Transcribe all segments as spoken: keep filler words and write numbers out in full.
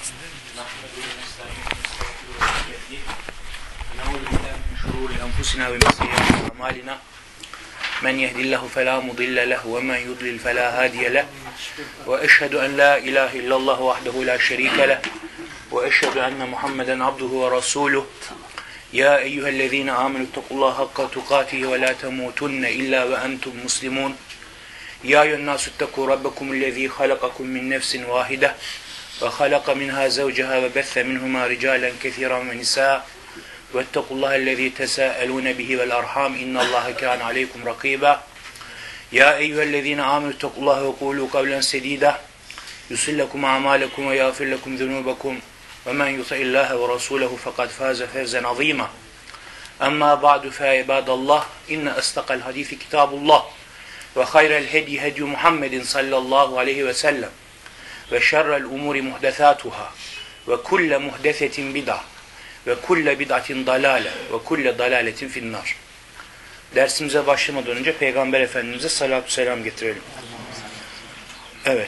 نحمده ونستعينه ونستغفره ونعوذ بالله من شرور أنفسنا ومن سيئات أعمالنا من يهد الله فلا مضل له ومن يضلل فلا هادي له وأشهد أن لا إله إلا الله وحده لا شريك له وأشهد أن محمدا عبده ورسوله يا أيها الذين آمنوا اتقوا الله حق تقاته ولا تموتن إلا وأنتم مسلمون يا أيها الناس اتقوا ربكم الذي خلقكم من نفس واحدة وخلق منها زوجها وبث منهما رجالا كثيرا ونساء واتقوا الله الذي تساءلون به والأرحام إن الله كان عليكم رقيبا يا أيها الذين آمنوا اتقوا الله وقولوا قولا سديدا يصلح لكم أعمالكم ويغفر لكم ذنوبكم ومن يطع الله ورسوله فقد فاز فوزا عظيما أما بعد فعباد الله إن أصدق الحديث كتاب الله وخير الهدي هدي محمد صلى الله عليه وسلم وشر الأمور محدثاتها وكل محدثة بدعة وكل بدعة ضلالة وكل ضلالة في النار. Dersimize başlamadan önce Peygamber Efendimiz'e salatü selam getirelim. Evet.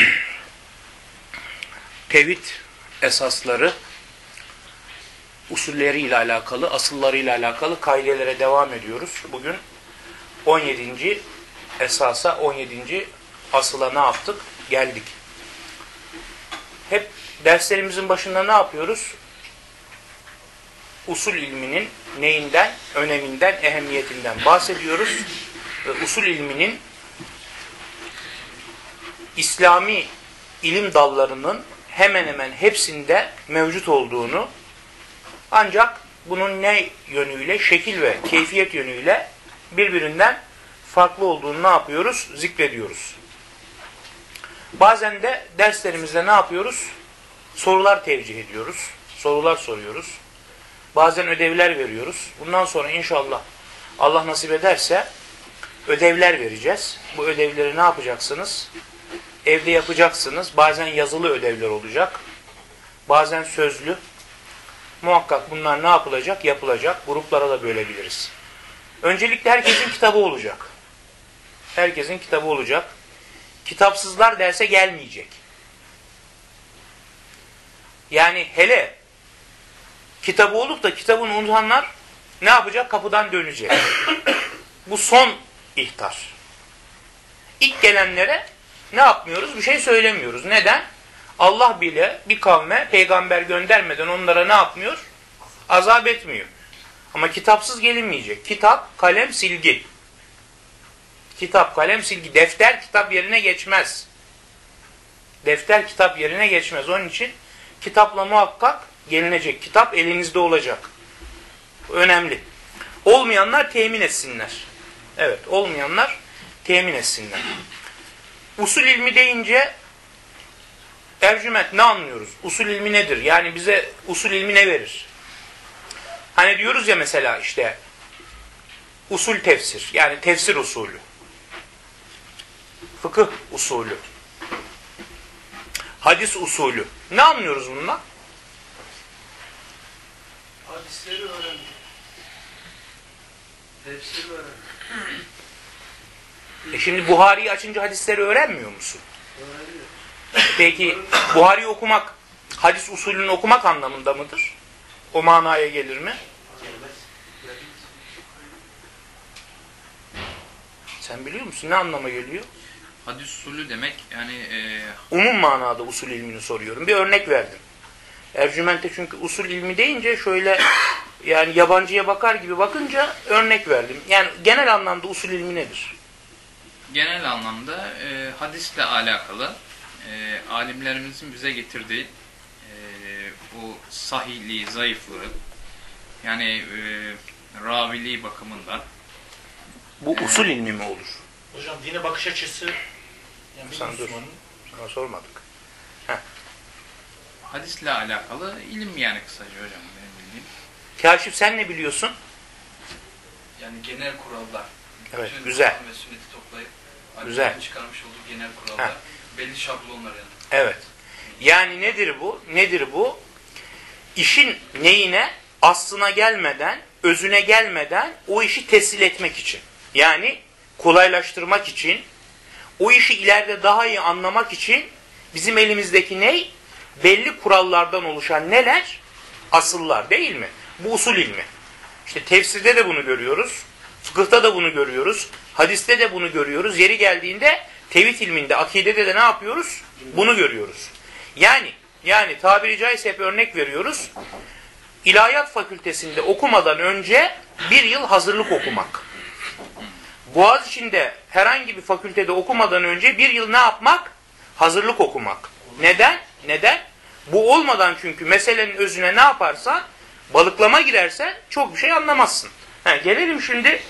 Tevhid esasları, usulleriyle alakalı, asıllarıyla alakalı kaidelere devam ediyoruz. Bugün on yedinci esasa, on yedinci asıla ne yaptık? Geldik. Hep derslerimizin başında ne yapıyoruz? Usul ilminin neyinden, öneminden, ehemmiyetinden bahsediyoruz. Ve usul ilminin İslami ilim dallarının hemen hemen hepsinde mevcut olduğunu, ancak bunun ne yönüyle, şekil ve keyfiyet yönüyle birbirinden farklı olduğunu ne yapıyoruz? Zikrediyoruz. Bazen de derslerimizde ne yapıyoruz? Sorular tevcih ediyoruz. Sorular soruyoruz. Bazen ödevler veriyoruz. Bundan sonra inşallah Allah nasip ederse ödevler vereceğiz. Bu ödevleri ne yapacaksınız? Evde yapacaksınız. Bazen yazılı ödevler olacak. Bazen sözlü. Muhakkak bunlar ne yapılacak? Yapılacak. Gruplara da bölebiliriz. Öncelikle herkesin kitabı olacak. Herkesin kitabı olacak. Kitapsızlar derse gelmeyecek. Yani hele kitabı olup da kitabını unutanlar ne yapacak? Kapıdan dönecek. Bu son ihtar. İlk gelenlere ne yapmıyoruz? Bir şey söylemiyoruz. Neden? Allah bile bir kavme peygamber göndermeden onlara ne yapmıyor? Azap etmiyor. Ama kitapsız gelinmeyecek. Kitap, kalem, silgi. Kitap, kalem, silgi. Defter, kitap yerine geçmez. Defter, kitap yerine geçmez. Onun için kitapla muhakkak gelinecek. Kitap elinizde olacak. Önemli. Olmayanlar temin etsinler. Evet, olmayanlar temin etsinler. Usul ilmi deyince Ercüment ne anlıyoruz? Usul ilmi nedir? Yani bize usul ilmi ne verir? Hani diyoruz ya mesela işte usul tefsir. Yani tefsir usulü. Fıkıh usulü. Hadis usulü. Ne anlıyoruz bundan? Hadisleri öğrendik. Tefsiri öğrendik. E şimdi Buhari'yi açınca hadisleri öğrenmiyor musun? Öğreniyor. Peki Buhari'yi okumak, hadis usulünü okumak anlamında mıdır? O manaya gelir mi? Gelmez. Sen biliyor musun? Ne anlama geliyor? Hadis usulü demek yani e... umum manada usul ilmini soruyorum. Bir örnek verdim. Ercüment'e çünkü usul ilmi deyince şöyle yani yabancıya bakar gibi bakınca örnek verdim. Yani genel anlamda usul ilmi nedir? genel anlamda e, hadisle alakalı e, alimlerimizin bize getirdiği e, bu sahihliği, zayıflığı yani e, raviliği bakımından. Bu usul ilmi mi olur? Hocam dine bakış açısı yani Sen dur. Sana sormadık. Heh. Hadisle alakalı ilim yani kısaca hocam benim bildiğim. Kâşif sen ne biliyorsun? Yani genel kurallar. Evet, Bütün güzel. Kur'an ve sünneti toplayıp Güzel. Ali'nin çıkarmış olduğu genel kurallar. Heh. Belli şablonlar yani. Evet. Yani nedir bu? Nedir bu? İşin neyine, aslına gelmeden, özüne gelmeden o işi tessil etmek için. Yani kolaylaştırmak için, o işi ileride daha iyi anlamak için bizim elimizdeki ney? belli kurallardan oluşan neler? Asıllar değil mi? Bu usul ilmi. İşte tefsirde de bunu görüyoruz. Fıkıhta da bunu görüyoruz. Hadiste de bunu görüyoruz. Yeri geldiğinde tevhid ilminde, akidede de ne yapıyoruz? Bunu görüyoruz. Yani yani tabiri caizse hep örnek veriyoruz. İlahiyat fakültesinde okumadan önce bir yıl hazırlık okumak. Boğaziçi'nde herhangi bir fakültede okumadan önce bir yıl ne yapmak? Hazırlık okumak. Neden? Neden? Bu olmadan çünkü meselenin özüne ne yaparsan, balıklama girersen çok bir şey anlamazsın. Ha, gelelim şimdi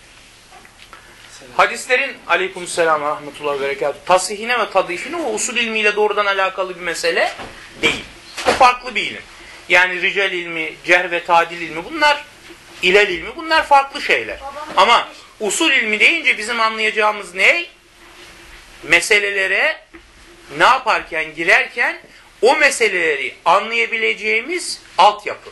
hadislerin aleykümselam ve rahmetullahi ve berekatuhu tasihine ve tadifine, o usul ilmiyle doğrudan alakalı bir mesele değil. Bu farklı bir ilim. Yani rical ilmi, cerh ve tadil ilmi, bunlar ilel ilmi, bunlar farklı şeyler. Ama usul ilmi deyince bizim anlayacağımız ne? Meselelere ne yaparken, girerken o meseleleri anlayabileceğimiz altyapı.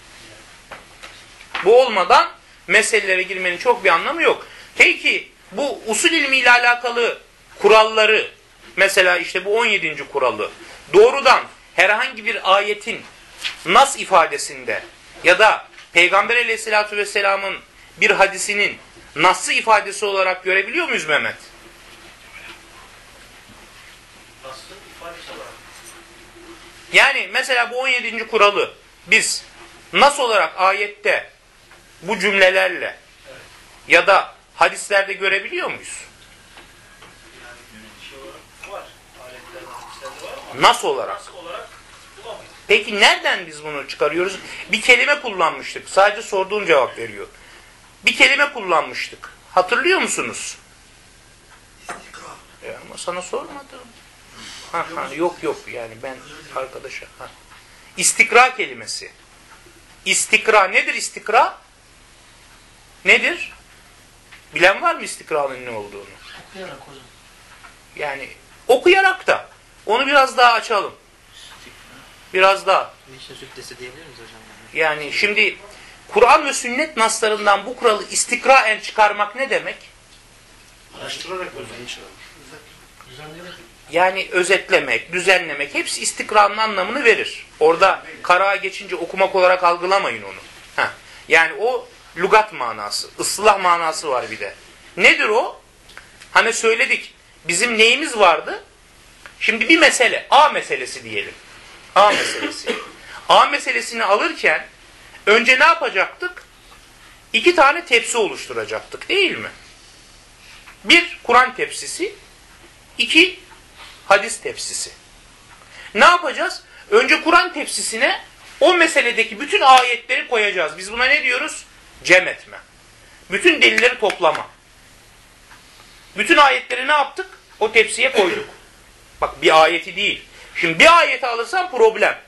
Bu olmadan meselelere girmenin çok bir anlamı yok. Peki bu usul ilmiyle alakalı kuralları, mesela işte bu on yedinci kuralı doğrudan herhangi bir ayetin nas ifadesinde ya da Peygamber Aleyhisselatü Vesselam'ın bir hadisinin nas'ı ifadesi olarak görebiliyor muyuz Mehmet? Nasıl ifadesi olarak? Yani mesela bu on yedinci kuralı biz nas olarak ayette bu cümlelerle Evet. ya da hadislerde görebiliyor muyuz? Yani şey olarak var. Aletlerde, hadislerde var ama Nas olarak. nas olarak bulamayız. Peki nereden biz bunu çıkarıyoruz? Bir kelime kullanmıştık. Sadece sorduğun cevap veriyor. Bir kelime kullanmıştık. Hatırlıyor musunuz? E ama sana sormadım. Ha, ha, yok yok yani ben arkadaşa. Ha. İstikra kelimesi. İstikra nedir istikra? Nedir? Bilen var mı istikra'nın ne olduğunu? Okuyarak hocam. Yani okuyarak da. Onu biraz daha açalım. Biraz daha. Meşe sütlesi diyebilir miyiz hocam? Yani şimdi Kur'an ve sünnet naslarından bu kuralı istikraen çıkarmak ne demek? Araştırarak özellikle. Düzenleyerek. Yani özetlemek, düzenlemek, hepsi istikranın anlamını verir. Orada karağa geçince okumak olarak algılamayın onu. Heh. Yani o lügat manası, ıslah manası var bir de. Nedir o? Hani söyledik, bizim neyimiz vardı? Şimdi bir mesele, A meselesi diyelim. A meselesi. A meselesini alırken önce ne yapacaktık? İki tane tepsi oluşturacaktık değil mi? Bir Kur'an tepsisi, iki hadis tepsisi. Ne yapacağız? Önce Kur'an tepsisine o meseledeki bütün ayetleri koyacağız. Biz buna ne diyoruz? Cem etme. Bütün delilleri toplama. Bütün ayetleri ne yaptık? O tepsiye koyduk. Bak bir ayeti değil. Şimdi bir ayeti alırsan problem.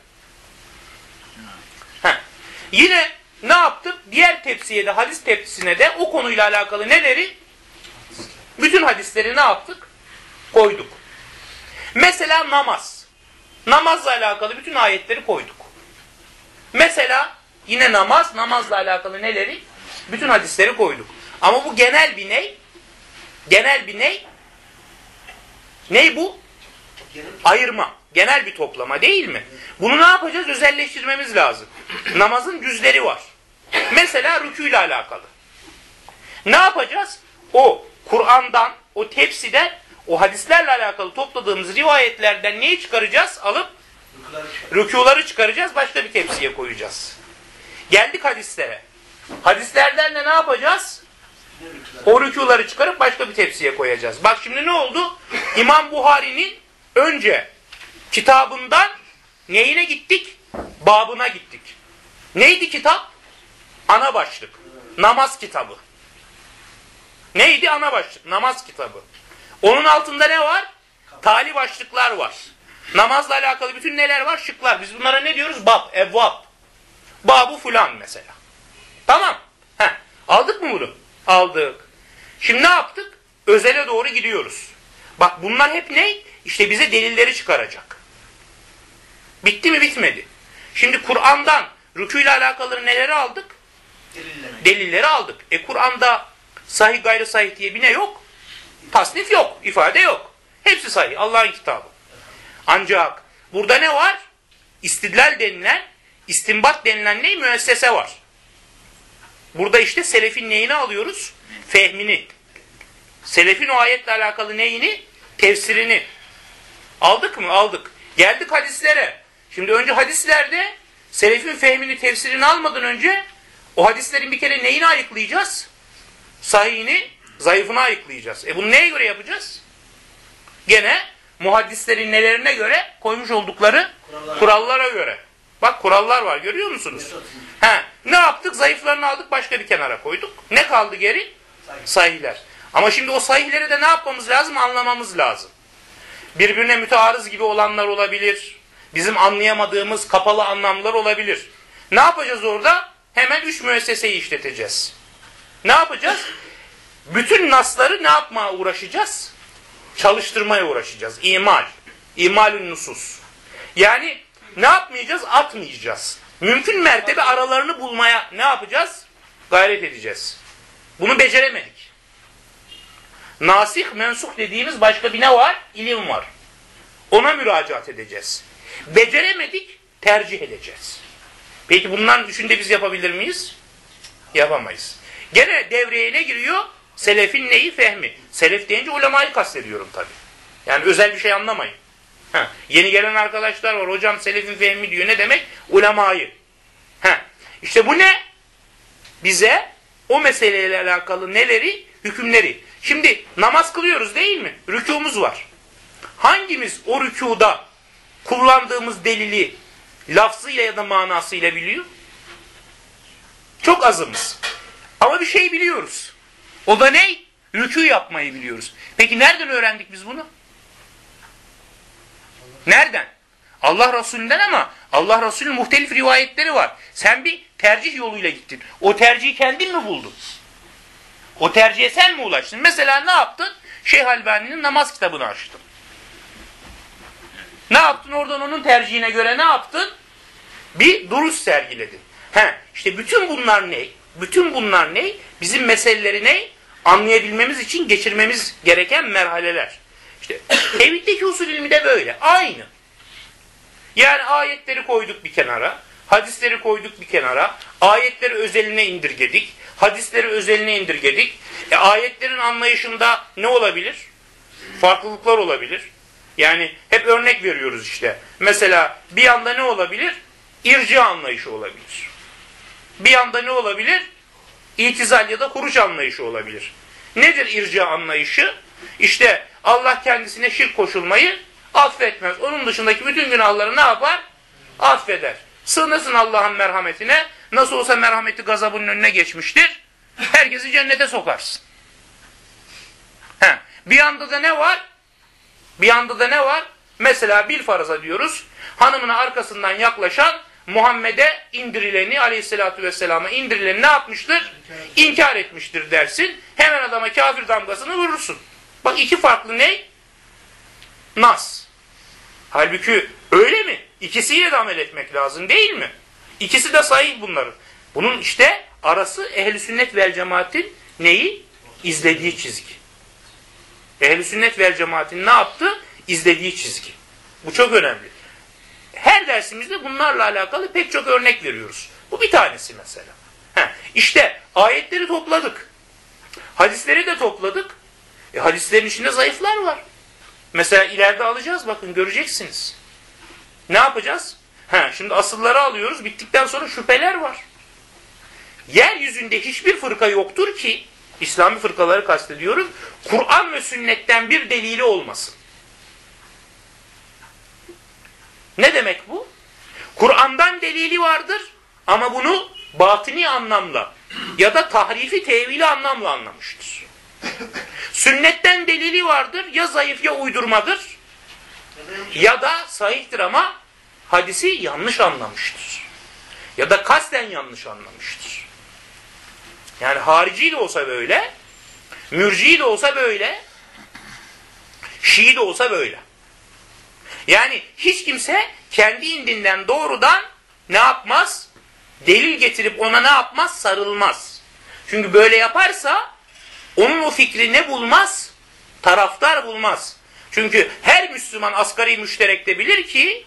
Heh. Yine ne yaptık? Diğer tepsiye de, hadis tepsisine de o konuyla alakalı neleri? Bütün hadisleri ne yaptık? Koyduk. Mesela namaz. Namazla alakalı bütün ayetleri koyduk. Mesela yine namaz, namazla alakalı neleri? Bütün hadisleri koyduk. Ama bu genel bir ney? Genel bir ney? Ney bu? Ayırma. Genel bir toplama değil mi? Bunu ne yapacağız? Özelleştirmemiz lazım. Namazın cüzleri var. Mesela rükû ile alakalı. Ne yapacağız? O Kur'an'dan, o tepsiden, o hadislerle alakalı topladığımız rivayetlerden neyi çıkaracağız? Alıp rükûları çıkaracağız, başka bir tepsiye koyacağız. Geldik hadislere. Hadislerden de ne yapacağız? O rükûları çıkarıp başka bir tepsiye koyacağız. Bak şimdi ne oldu? İmam Buhari'nin önce kitabından neyine gittik? Babına gittik. Neydi kitap? Ana başlık. Namaz kitabı. Neydi ana başlık? Namaz kitabı. Onun altında ne var? Tali başlıklar var. Namazla alakalı bütün neler var? Şıklar. Biz bunlara ne diyoruz? Bab, evvab. Babu fulan mesela. Tamam. Heh. Aldık mı bunu? Aldık. Şimdi ne yaptık? Özele doğru gidiyoruz. Bak bunlar hep ne? İşte bize delilleri çıkaracak. Bitti mi? Bitmedi. Şimdi Kur'an'dan rükûyla alakalı neleri aldık? Delillemek. Delilleri aldık. E Kur'an'da sahih gayrı sahih diye bir ne yok? Tasnif yok. İfade yok. Hepsi sahih. Allah'ın kitabı. Ancak burada ne var? İstidlal denilen, istinbat denilen ne? Müessese var. Burada işte selefin neyini alıyoruz? Fehmini. Selefin o ayetle alakalı neyini? Tefsirini. Aldık mı? Aldık. Geldik hadislere. Şimdi önce hadislerde selefin fehmini, tefsirini almadan önce o hadislerin bir kere neyini ayıklayacağız? Sahihini, zayıfını ayıklayacağız. E bunu neye göre yapacağız? Gene muhaddislerin nelerine göre? Koymuş oldukları kurallara, kurallara göre. Bak kurallar var, görüyor musunuz? He, ne yaptık? Zayıflarını aldık, başka bir kenara koyduk. Ne kaldı geri? Sahihler. Ama şimdi o sahihleri de ne yapmamız lazım? Anlamamız lazım. Birbirine mütearız gibi olanlar olabilir. Bizim anlayamadığımız kapalı anlamlar olabilir. Ne yapacağız orada? Hemen üç müesseseyi işleteceğiz. Ne yapacağız? Bütün nasları ne yapmaya uğraşacağız? Çalıştırmaya uğraşacağız. İmal. İmalün nusus. Yani ne yapmayacağız? Atmayacağız. Mümkün mertebe aralarını bulmaya ne yapacağız? Gayret edeceğiz. Bunu beceremedik. Nasih, mensuh dediğimiz başka bir ne var? İlim var. Ona müracaat edeceğiz. Beceremedik, tercih edeceğiz. Peki bunların üçünde biz yapabilir miyiz? Yapamayız. Gene devreye ne giriyor? Selefin neyi? Fehmi. Selef deyince ulemayı kastediyorum tabii. Yani özel bir şey anlamayın. Heh. Yeni gelen arkadaşlar var. Hocam selefin fehmi diyor. Ne demek? Ulemayı. Heh. İşte bu ne? Bize o meseleyle alakalı neleri? Hükümleri. Şimdi namaz kılıyoruz değil mi? Rükûmuz var. Hangimiz o rükûda kullandığımız delili lafzıyla ya da manasıyla biliyor? Çok azımız. Ama bir şey biliyoruz. O da ne? Rükû yapmayı biliyoruz. Peki nereden öğrendik biz bunu? Nereden? Allah Resulü'nden, ama Allah Resulü'nün muhtelif rivayetleri var. Sen bir tercih yoluyla gittin. O tercihi kendin mi buldun? O tercihe sen mi ulaştın? Mesela ne yaptın? Şeyh Albani'nin namaz kitabını açtın. Ne yaptın? Oradan onun tercihine göre ne yaptın? Bir duruş sergiledin. He, işte bütün bunlar ne? Bütün bunlar ne? Bizim meseleleri ne? Anlayabilmemiz için geçirmemiz gereken merhaleler. İşte tevhiddeki usul ilmi de böyle. Aynı. Yani ayetleri koyduk bir kenara. Hadisleri koyduk bir kenara. Ayetleri özeline indirgedik. Hadisleri özeline indirgedik. E, ayetlerin anlayışında ne olabilir? Farklılıklar olabilir. Yani hep örnek veriyoruz işte. Mesela bir yanda ne olabilir? İrci anlayışı olabilir. Bir yanda ne olabilir? İtizal ya da huruç anlayışı olabilir. Nedir irci anlayışı? İşte Allah kendisine şirk koşulmayı affetmez. Onun dışındaki bütün günahları ne yapar? Affeder. Sığınırsın Allah'ın merhametine. Nasıl olsa merhameti gazabının önüne geçmiştir. Herkesi cennete sokarsın. He. Bir yanda da ne var? Bir yanda da ne var? Mesela bil faraza diyoruz. Hanımına arkasından yaklaşan Muhammed'e indirileni, aleyhissalatü vesselama indirileni ne yapmıştır? İnkar etmiştir dersin. Hemen adama kafir damgasını vurursun. Bak iki farklı ne? Nas. Halbuki öyle mi? İkisiyle de amel etmek lazım değil mi? İkisi de sahih bunların. Bunun işte arası ehl-i sünnet vel cemaatin neyi? İzlediği çizgi. Ehl-i sünnet vel cemaatin ne yaptı? İzlediği çizgi. Bu çok önemli. Her dersimizde bunlarla alakalı pek çok örnek veriyoruz. Bu bir tanesi mesela. Heh, işte ayetleri topladık. Hadisleri de topladık. E, hadislerin içinde zayıflar var. Mesela ileride alacağız, bakın göreceksiniz. Ne yapacağız? Heh, şimdi asılları alıyoruz. Bittikten sonra şüpheler var. Yeryüzünde hiçbir fırka yoktur ki, İslami fırkaları kastediyorum, Kur'an ve sünnetten bir delili olmasın. Ne demek bu? Kur'an'dan delili vardır ama bunu batini anlamla ya da tahrifi tevili anlamla anlamıştır. Sünnetten delili vardır, ya zayıf ya uydurmadır ya da sahihtir ama hadisi yanlış anlamıştır. Ya da kasten yanlış anlamıştır. Yani harici de olsa böyle, mürci de olsa böyle, Şii de olsa böyle. Yani hiç kimse kendi indinden doğrudan ne yapmaz? Delil getirip ona ne yapmaz? Sarılmaz. Çünkü böyle yaparsa onun o fikri ne bulmaz? Taraftar bulmaz. Çünkü her Müslüman asgari müşterekte bilir ki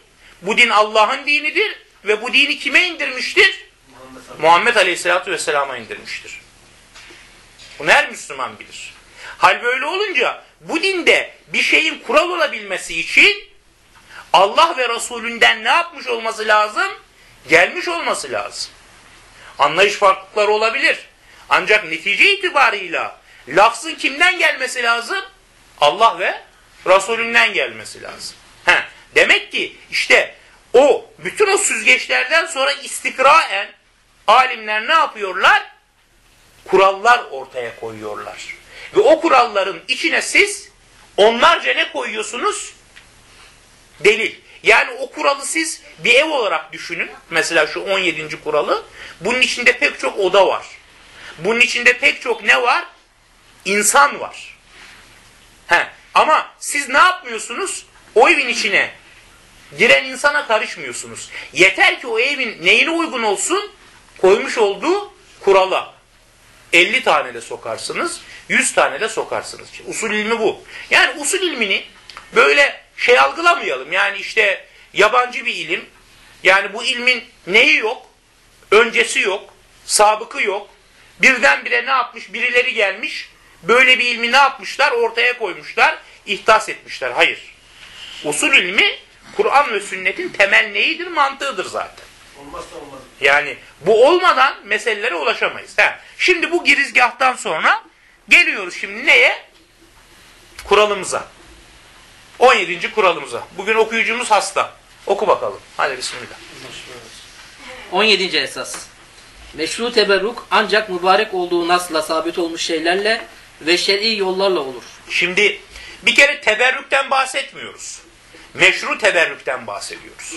Bu din Allah'ın dinidir ve bu dini kime indirmiştir? Muhammed Aleyhisselatü Vesselam'a indirmiştir. Bunu her Müslüman bilir. Hal böyle olunca bu dinde bir şeyin kural olabilmesi için Allah ve Resulünden ne yapmış olması lazım? Gelmiş olması lazım. Anlayış farklılıkları olabilir. Ancak netice itibarıyla lafzın kimden gelmesi lazım? Allah ve Resulünden gelmesi lazım. He, demek ki işte o bütün o süzgeçlerden sonra istikraen alimler ne yapıyorlar? Kurallar ortaya koyuyorlar. Ve o kuralların içine siz onlarca ne koyuyorsunuz? Delil. Yani o kuralı siz bir ev olarak düşünün. Mesela şu on yedinci kuralı. Bunun içinde pek çok oda var. Bunun içinde pek çok ne var? İnsan var. He. Ama siz ne yapmıyorsunuz? O evin içine giren insana karışmıyorsunuz. Yeter ki o evin neyine uygun olsun? Koymuş olduğu kurala. elli tane de sokarsınız, yüz tane de sokarsınız. Usul ilmi bu. Yani usul ilmini böyle şey algılamayalım. Yani işte yabancı bir ilim. Yani bu ilmin neyi yok? Öncesi yok, sabıkı yok. Birdenbire ne yapmış? Birileri gelmiş. Böyle bir ilmi ne yapmışlar? Ortaya koymuşlar, ihdas etmişler. Hayır. Usul ilmi Kur'an ve sünnetin temel neyidir? Mantığıdır zaten. Olmazsa olmaz. Yani bu olmadan meselelere ulaşamayız. Ha. Şimdi bu girizgahtan sonra geliyoruz şimdi neye? Kuralımıza. on yedinci kuralımıza. Bugün okuyucumuz hasta. Oku bakalım. Hadi bismillah. on yedinci esas. Meşru teberruk ancak mübarek olduğu nasla sabit olmuş şeylerle ve şer'i yollarla olur. Şimdi bir kere teberrükten bahsetmiyoruz. Meşru teberrükten bahsediyoruz.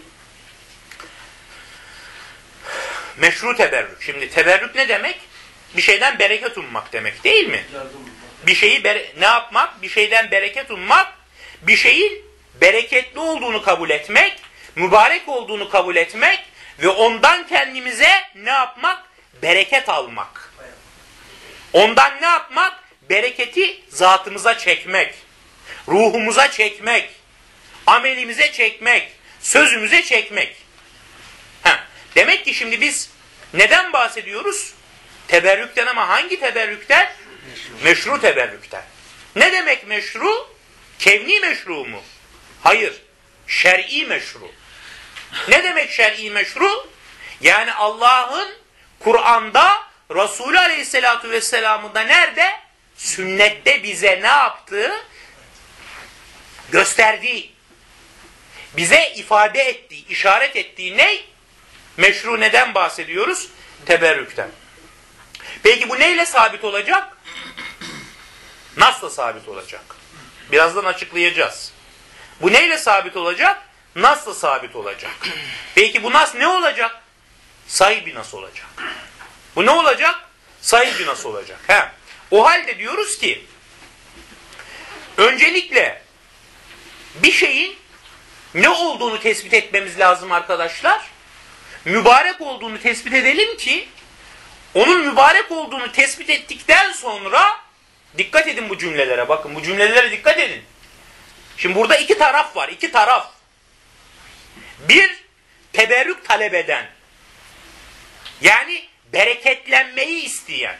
Meşru teberrük. Şimdi teberrük ne demek? Bir şeyden bereket ummak demek değil mi? Bir şeyi ne yapmak? Bir şeyden bereket ummak, bir şeyin bereketli olduğunu kabul etmek, mübarek olduğunu kabul etmek ve ondan kendimize ne yapmak? Bereket almak. Ondan ne yapmak? Bereketi zatımıza çekmek, ruhumuza çekmek, amelimize çekmek, sözümüze çekmek. Heh. Demek ki şimdi biz neden bahsediyoruz? Teberrükten, ama hangi teberrükten? Meşru, meşru teberrükten. Ne demek meşru? Kevni meşru mu? Hayır. Şer'i meşru. Ne demek şer'i meşru? Yani Allah'ın Kur'an'da, Resulü Aleyhisselatü Vesselam'ın da nerede? Sünnette bize ne yaptığı? Gösterdiği. Bize ifade ettiği, işaret ettiği ne? Meşru neden bahsediyoruz? Teberrükten. Peki bu neyle sabit olacak? Nasıl sabit olacak? Birazdan açıklayacağız. Bu neyle sabit olacak? Nasıl sabit olacak? Peki bu nas ne olacak? Sahih bir nas olacak. Bu ne olacak? Sahih bir nas olacak. He. O halde diyoruz ki öncelikle bir şeyin ne olduğunu tespit etmemiz lazım arkadaşlar. Mübarek olduğunu tespit edelim ki onun mübarek olduğunu tespit ettikten sonra dikkat edin bu cümlelere, bakın bu cümlelere dikkat edin. Şimdi burada iki taraf var, iki taraf. Bir, teberrük talep eden. Yani bereketlenmeyi isteyen.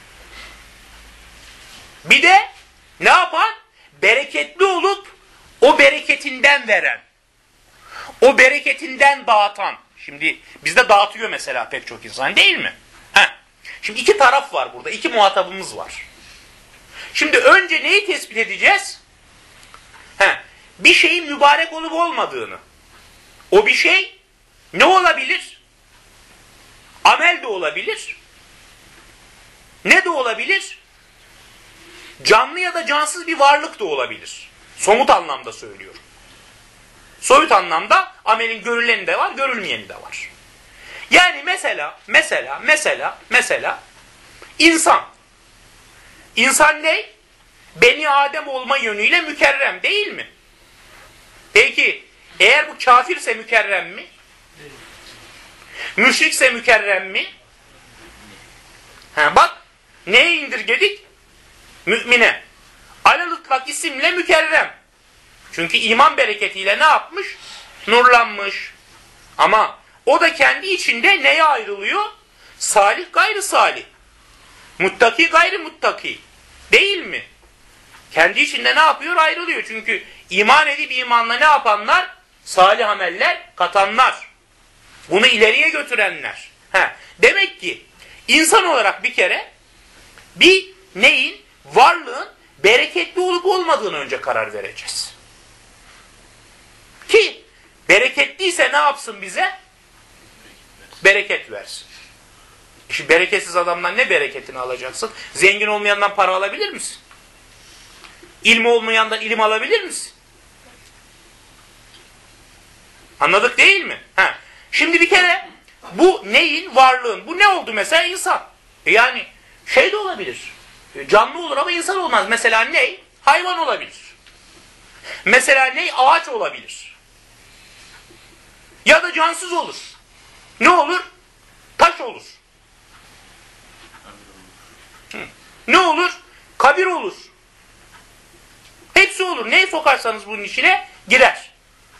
Bir de ne yapan? Bereketli olup o bereketinden veren. O bereketinden dağıtan. Şimdi bizde dağıtıyor mesela pek çok insan, değil mi? Heh. Şimdi iki taraf var burada, iki muhatabımız var. Şimdi önce neyi tespit edeceğiz? Heh. Bir şeyin mübarek olup olmadığını. O bir şey ne olabilir? Amel de olabilir. Ne de olabilir? Canlı ya da cansız bir varlık da olabilir. Somut anlamda söylüyorum. Soyut anlamda amelin görüleni de var, görülmeyeni de var. Yani mesela, mesela, mesela, mesela insan. İnsan ne? Beni Adem olma yönüyle mükerrem değil mi? Peki eğer bu kafirse mükerrem mi? Müşrikse mükerrem mi? Ha, bak neye indirgedik? Mümine. Alel-ıtlak isimle mükerrem. Çünkü iman bereketiyle ne yapmış? nurlanmış. Ama o da kendi içinde neye ayrılıyor? Salih gayrı salih. Muttaki gayrı muttaki. Değil mi? Kendi içinde ne yapıyor? Ayrılıyor. Çünkü iman edip imanla ne yapanlar? Salih ameller katanlar. Bunu ileriye götürenler. He. Demek ki insan olarak bir kere bir neyin? Varlığın bereketli olup olmadığını önce karar vereceğiz. Ki bereketliyse ne yapsın bize? Bereket versin. Şimdi bereketsiz adamdan ne bereketini alacaksın? Zengin olmayandan para alabilir misin? İlmi olmayandan ilim alabilir misin? Anladık değil mi? Ha. Şimdi bir kere bu neyin? Varlığın. Bu ne oldu mesela? İnsan. Yani şey de olabilir. Canlı olur ama insan olmaz. Mesela ne? Hayvan olabilir. Mesela ne? Ağaç olabilir. Ya da cansız olur. Ne olur? Taş olur. Hı. Ne olur? Kabir olur. Hepsi olur. Neyi sokarsanız bunun içine girer.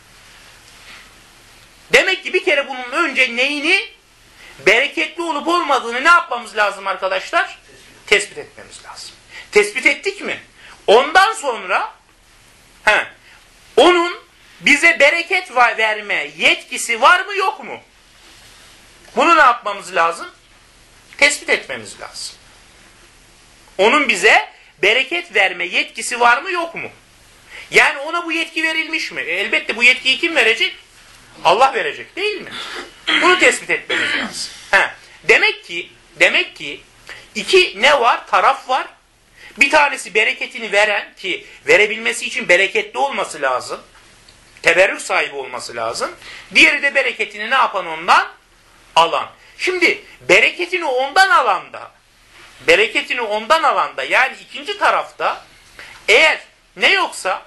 Demek ki bir kere bunun önce neyini? Bereketli olup olmadığını ne yapmamız lazım arkadaşlar? Tespit etmemiz lazım. Tespit ettik mi? Ondan sonra he, onun bize bereket verme yetkisi var mı yok mu? Bunu ne yapmamız lazım? Tespit etmemiz lazım. Onun bize bereket verme yetkisi var mı yok mu? Yani ona bu yetki verilmiş mi? E, elbette bu yetkiyi kim verecek? Allah verecek değil mi? Bunu tespit etmemiz lazım. He. Demek ki demek ki iki ne var? Taraf var. Bir tanesi bereketini veren ki verebilmesi için bereketli olması lazım. Teberrük sahibi olması lazım. Diğeri de bereketini ne yapan ondan? Alan. Şimdi bereketini ondan alanda bereketini ondan alanda yani ikinci tarafta eğer ne yoksa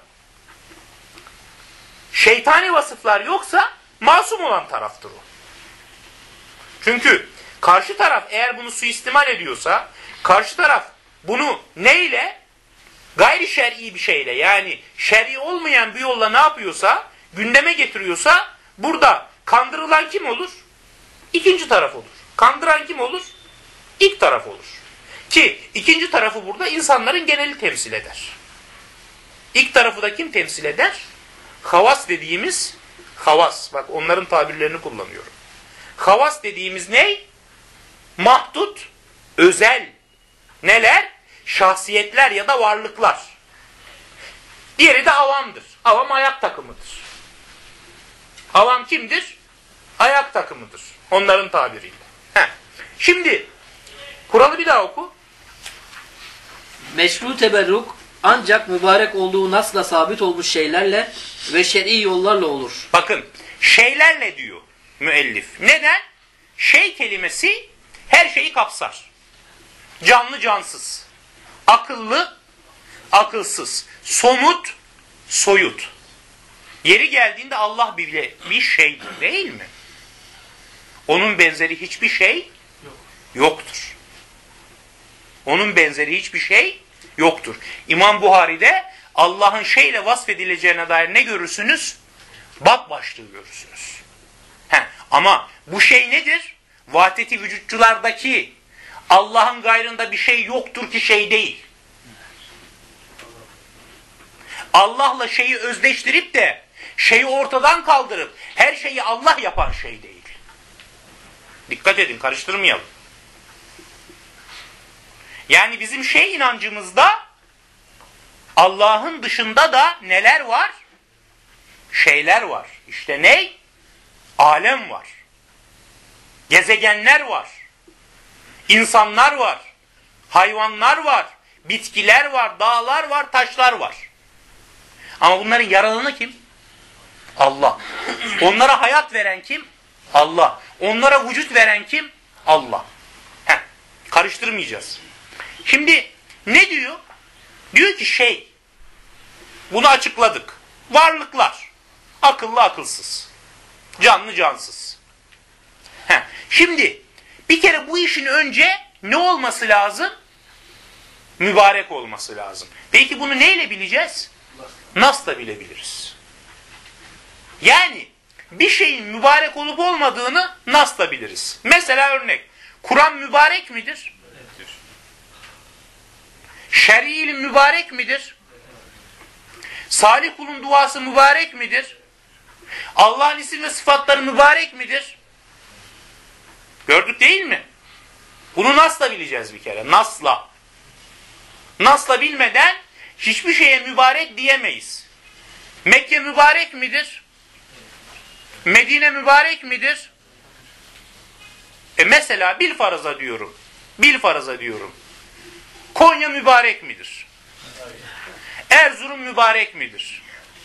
şeytani vasıflar yoksa masum olan taraftır o. Çünkü karşı taraf eğer bunu suistimal ediyorsa karşı taraf bunu neyle? Gayri şer'i bir şeyle yani şer'i olmayan bir yolla ne yapıyorsa gündeme getiriyorsa burada kandırılan kim olur? İkinci taraf olur. Kandıran kim olur? İlk taraf olur. Ki ikinci tarafı burada insanların geneli temsil eder. İlk tarafı da kim temsil eder? Havas dediğimiz havas. Bak onların tabirlerini kullanıyorum. Havas dediğimiz ne? Mahdut, özel. Neler? Şahsiyetler ya da varlıklar. Diğeri de avamdır. Avam ayak takımıdır. Avam kimdir? Ayak takımıdır. Onların tabiriyle. Heh. Şimdi kuralı bir daha oku. Meşru teberruk ancak mübarek olduğu nasla sabit olmuş şeylerle ve şer'i yollarla olur. Bakın şeylerle diyor müellif. Neden? Şey kelimesi her şeyi kapsar. Canlı cansız. Akıllı akılsız. Somut soyut. Yeri geldiğinde Allah bile bir şeydir değil mi? Onun benzeri hiçbir şey yoktur. Onun benzeri hiçbir şey yoktur. İmam Buhari'de Allah'ın şeyle vasfedileceğine dair ne görürsünüz? Bak başlığı görürsünüz. Heh, ama bu şey nedir? Vahdeti vücutçulardaki Allah'ın gayrında bir şey yoktur ki şey değil. Allah'la şeyi özdeştirip de şeyi ortadan kaldırıp her şeyi Allah yapan şey değil. Dikkat edin, karıştırmayalım. Yani bizim şey inancımızda Allah'ın dışında da neler var? Şeyler var. İşte ne? Alem var. Gezegenler var. İnsanlar var. Hayvanlar var. Bitkiler var. Dağlar var. Taşlar var. Ama bunların yaralanı kim? Allah. Onlara hayat veren kim? Allah. Onlara vücut veren kim? Allah. Heh. Karıştırmayacağız. Şimdi ne diyor? Diyor ki şey. Bunu açıkladık. Varlıklar. Akıllı akılsız. Canlı cansız. Heh. Şimdi bir kere bu işin önce ne olması lazım? Mübarek olması lazım. Peki bunu neyle bileceğiz? Nas'la bilebiliriz. Yani bir şeyin mübarek olup olmadığını nasla biliriz. Mesela örnek, Kur'an mübarek midir? Şer'i ilim mübarek midir? Salih kulun duası mübarek midir? Allah'ın isim ve sıfatları mübarek midir? Gördük değil mi? Bunu nasla bileceğiz bir kere. Nasla. Nasla bilmeden hiçbir şeye mübarek diyemeyiz. Mekke mübarek midir? Medine mübarek midir? E mesela bil faraza diyorum. Bil faraza diyorum. Konya mübarek midir? Erzurum mübarek midir?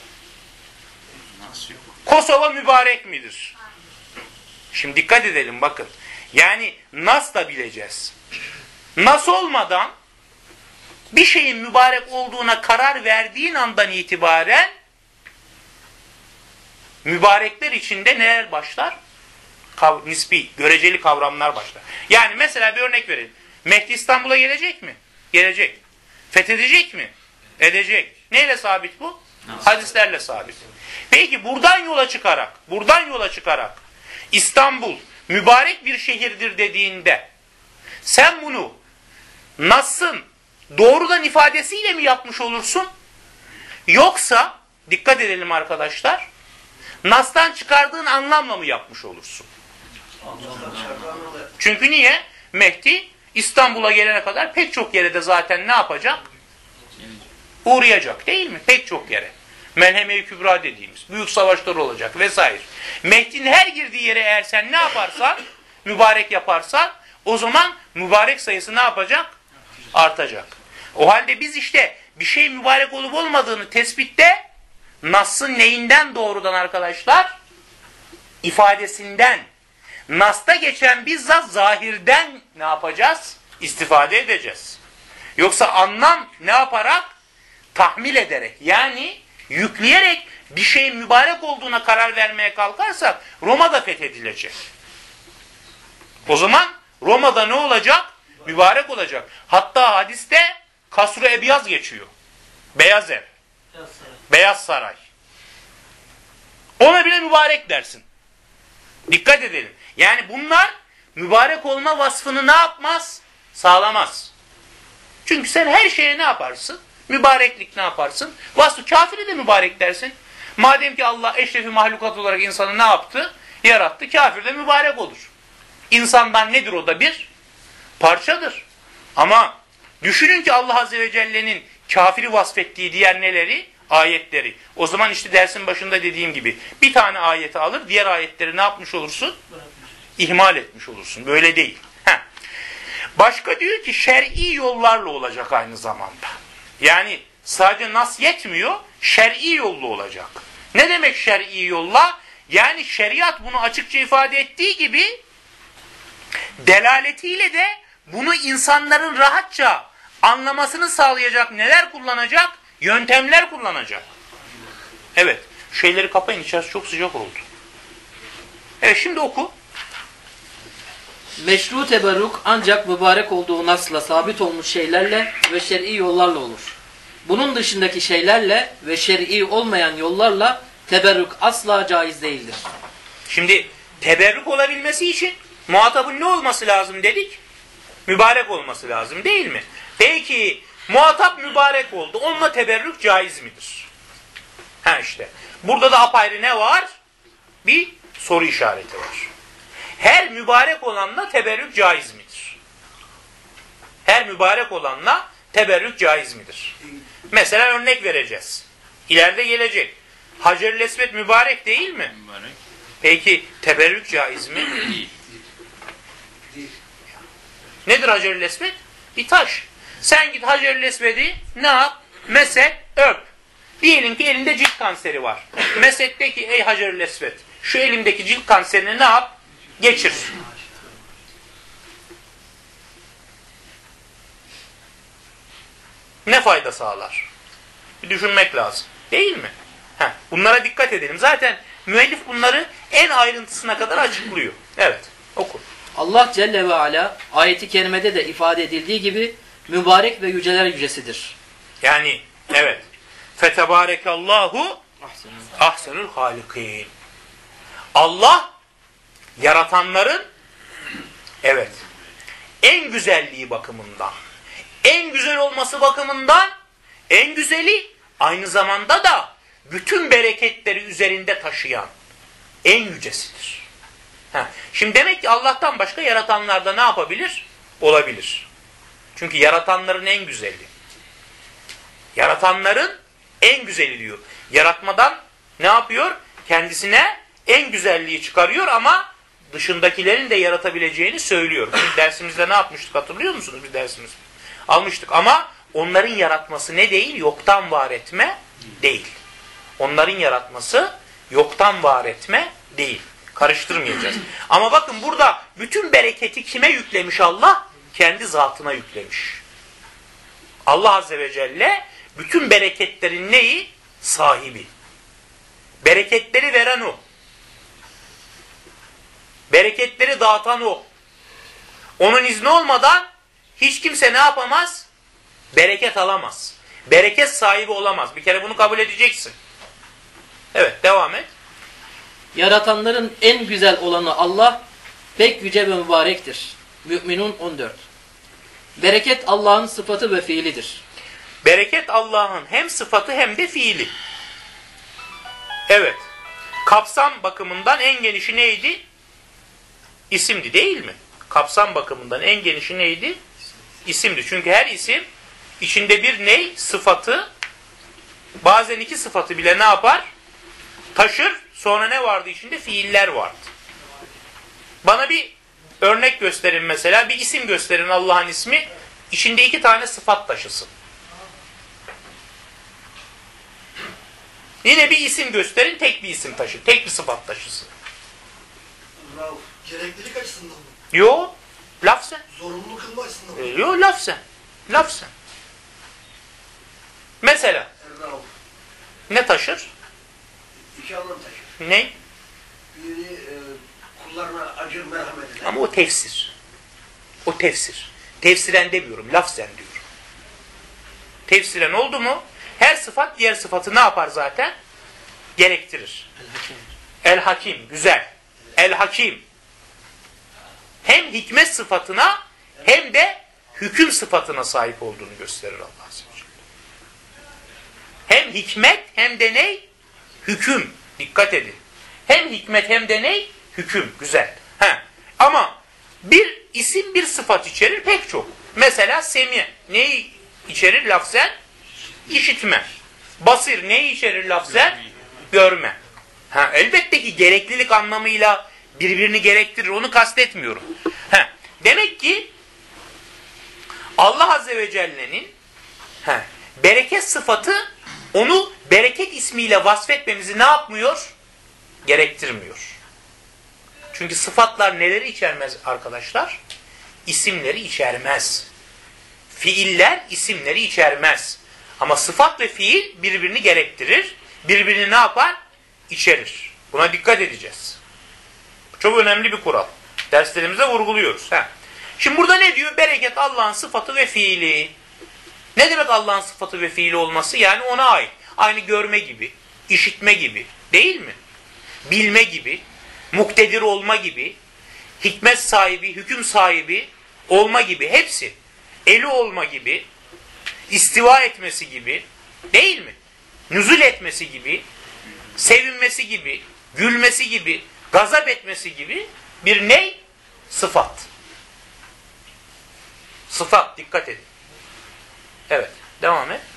Kosova mübarek midir? Şimdi dikkat edelim bakın. Yani nas da bileceğiz. Nas olmadan bir şeyin mübarek olduğuna karar verdiğin andan itibaren mübarekler içinde neler başlar? Kav nispi, göreceli kavramlar başlar. Yani mesela bir örnek verelim. Mehdi İstanbul'a gelecek mi? Gelecek. Fethedecek mi? Edecek. Neyle sabit bu? Hadislerle sabit. Peki buradan yola çıkarak, buradan yola çıkarak İstanbul mübarek bir şehirdir dediğinde sen bunu Nas'ın doğrudan ifadesiyle mi yapmış olursun? Yoksa dikkat edelim arkadaşlar, Nas'tan çıkardığın anlamla mı yapmış olursun? Çünkü niye? Mehdi İstanbul'a gelene kadar pek çok yere de zaten ne yapacak? Uğrayacak değil mi? Pek çok yere. Melheme-i Kübra dediğimiz büyük savaşlar olacak vesaire. Mehdi'nin her girdiği yere eğer sen ne yaparsan, mübarek yaparsan, o zaman mübarek sayısı ne yapacak? Artacak. O halde biz işte bir şey mübarek olup olmadığını tespitte Nas'ın neyinden doğrudan arkadaşlar? İfadesinden. Nas'ta geçen bizzat zahirden ne yapacağız? İstifade edeceğiz. Yoksa anlam ne yaparak? Tahmil ederek, yani yükleyerek bir şeyin mübarek olduğuna karar vermeye kalkarsak Roma'da fethedilecek. O zaman Roma'da ne olacak? Mübarek olacak. Hatta hadiste Kasr-ı Ebyaz geçiyor. Beyaz ev. Beyaz saray. Ona bile mübarek dersin. Dikkat edelim. Yani bunlar mübarek olma vasfını ne yapmaz? Sağlamaz. Çünkü sen her şeye ne yaparsın? Mübareklik ne yaparsın? Vasfı kafiri de mübarek dersin. Madem ki Allah eşrefi mahlukat olarak insanı ne yaptı? Yarattı. Kafir de mübarek olur. İnsandan nedir o da? Bir parçadır. Ama düşünün ki Allah Azze ve Celle'nin kafiri vasfettiği diğer neleri? Ayetleri. O zaman işte dersin başında dediğim gibi bir tane ayeti alır, diğer ayetleri ne yapmış olursun? İhmal etmiş olursun. Böyle değil. Heh. Başka diyor ki şer'i yollarla olacak aynı zamanda. Yani sadece nas yetmiyor, şer'i yollu olacak. Ne demek şer'i yolla? Yani şeriat bunu açıkça ifade ettiği gibi delaletiyle de bunu insanların rahatça anlamasını sağlayacak neler kullanacak? Yöntemler kullanacak. Evet. Şeyleri kapayın, içerisi çok sıcak oldu. Evet, şimdi oku. Meşru teberruk ancak mübarek olduğu nasla sabit olmuş şeylerle ve şer'i yollarla olur. Bunun dışındaki şeylerle ve şer'i olmayan yollarla teberruk asla caiz değildir. Şimdi teberrük olabilmesi için muhatabın ne olması lazım dedik? Mübarek olması lazım değil mi? Peki muhatap mübarek oldu. Onunla teberrük caiz midir? Ha işte. Burada da apayrı ne var? Bir soru işareti var. Her mübarek olanla teberrük caiz midir? Her mübarek olanla teberrük caiz midir? Mesela örnek vereceğiz. İleride gelecek. Hacer-ül Esved mübarek değil mi? Mübarek. Peki teberrük caiz mi? Değil. Nedir Hacer-ül Esved? Bir taş. Sen git Hacer-ül Esved'i ne yap? Meset, öp. Diyelim ki elinde cilt kanseri var. Meset de ki ey Hacer-ül Esved, şu elimdeki cilt kanserini ne yap? Geçir. Ne fayda sağlar? Bir düşünmek lazım. Değil mi? Heh, bunlara dikkat edelim. Zaten müellif bunları en ayrıntısına kadar açıklıyor. Evet, oku. Allah Celle ve Ala ayeti kerimede de ifade edildiği gibi mübarek ve yüceler yücesidir. Yani evet. Fetebarekallahu ahsenül halikin. Allah yaratanların evet en güzelliği bakımından, en güzel olması bakımından en güzeli, aynı zamanda da bütün bereketleri üzerinde taşıyan en yücesidir. Ha. Şimdi demek ki Allah'tan başka yaratanlarda ne yapabilir? Olabilir. Çünkü yaratanların en güzeli. Yaratanların en güzeli diyor. Yaratmadan ne yapıyor? Kendisine en güzelliği çıkarıyor ama dışındakilerin de yaratabileceğini söylüyor. Biz dersimizde ne yapmıştık hatırlıyor musunuz? Bir dersimiz almıştık ama onların yaratması ne değil? Yoktan var etme değil. Onların yaratması yoktan var etme değil. Karıştırmayacağız. Ama bakın burada bütün bereketi kime yüklemiş Allah? Kendi zatına yüklemiş. Allah Azze ve Celle bütün bereketlerin neyi? Sahibi. Bereketleri veren o. Bereketleri dağıtan o. Onun izni olmadan hiç kimse ne yapamaz? Bereket alamaz. Bereket sahibi olamaz. Bir kere bunu kabul edeceksin. Evet, devam et. Yaratanların en güzel olanı Allah pek yüce ve mübarektir. Mü'minun on dört. Bereket Allah'ın sıfatı ve fiilidir. Bereket Allah'ın hem sıfatı hem de fiili. Evet. Kapsam bakımından en genişi neydi? İsimdi değil mi? Kapsam bakımından en genişi neydi? İsimdi. Çünkü her isim içinde bir ney? Sıfatı, bazen iki sıfatı bile ne yapar? Taşır. Sonra ne vardı içinde? Fiiller vardı. Bana bir örnek gösterin mesela. Bir isim gösterin, Allah'ın ismi. İçinde iki tane sıfat taşısın. Yine bir isim gösterin, tek bir isim taşı. Tek bir sıfat taşısın. Rauf, gereklilik açısından mı? Yo, lafzen. Zorunlu kılma açısından mı? E, yo, lafzen. Lafzen. Mesela Rauf, ne taşır? iki anlam taşır. Ne? Biri e, kullarına acır merhamet eder. Ama o tefsir. O tefsir. Tefsiren demiyorum, lafzen diyorum. Tefsiren oldu mu her sıfat diğer sıfatı ne yapar zaten? Gerektirir. El-Hakim. El-Hakim, güzel. El-Hakim. Hem hikmet sıfatına hem de hüküm sıfatına sahip olduğunu gösterir Allah Azze ve Celle. Hem hikmet hem de ne? Hüküm. Dikkat edin. Hem hikmet hem de ne? Hüküm. Güzel. He. Ama bir isim bir sıfat içerir pek çok. Mesela semi neyi içerir lafzen? İşitme. Basir neyi içerir lafzen? Görme. Ha, elbette ki gereklilik anlamıyla birbirini gerektirir. Onu kastetmiyorum. Ha, demek ki Allah Azze ve Celle'nin ha, bereket sıfatı onu bereket ismiyle vasfetmemizi ne yapmıyor? Gerektirmiyor. Çünkü sıfatlar neleri içermez arkadaşlar? İsimleri içermez. Fiiller isimleri içermez. Ama sıfat ve fiil birbirini gerektirir. Birbirini ne yapar? İçerir. Buna dikkat edeceğiz. Çok önemli bir kural. Derslerimizde vurguluyoruz. Ha. Şimdi burada ne diyor? Bereket Allah'ın sıfatı ve fiili. Ne demek Allah'ın sıfatı ve fiili olması? Yani ona ait. Aynı görme gibi, işitme gibi. Değil mi? Bilme gibi, muktedir olma gibi, hikmet sahibi, hüküm sahibi olma gibi. Hepsi. Eli olma gibi, istiva etmesi gibi. Değil mi? Nüzul etmesi gibi, sevinmesi gibi, gülmesi gibi, gazap etmesi gibi bir ney? Sıfat. Sıfat. Dikkat edin. Evet. Devam et.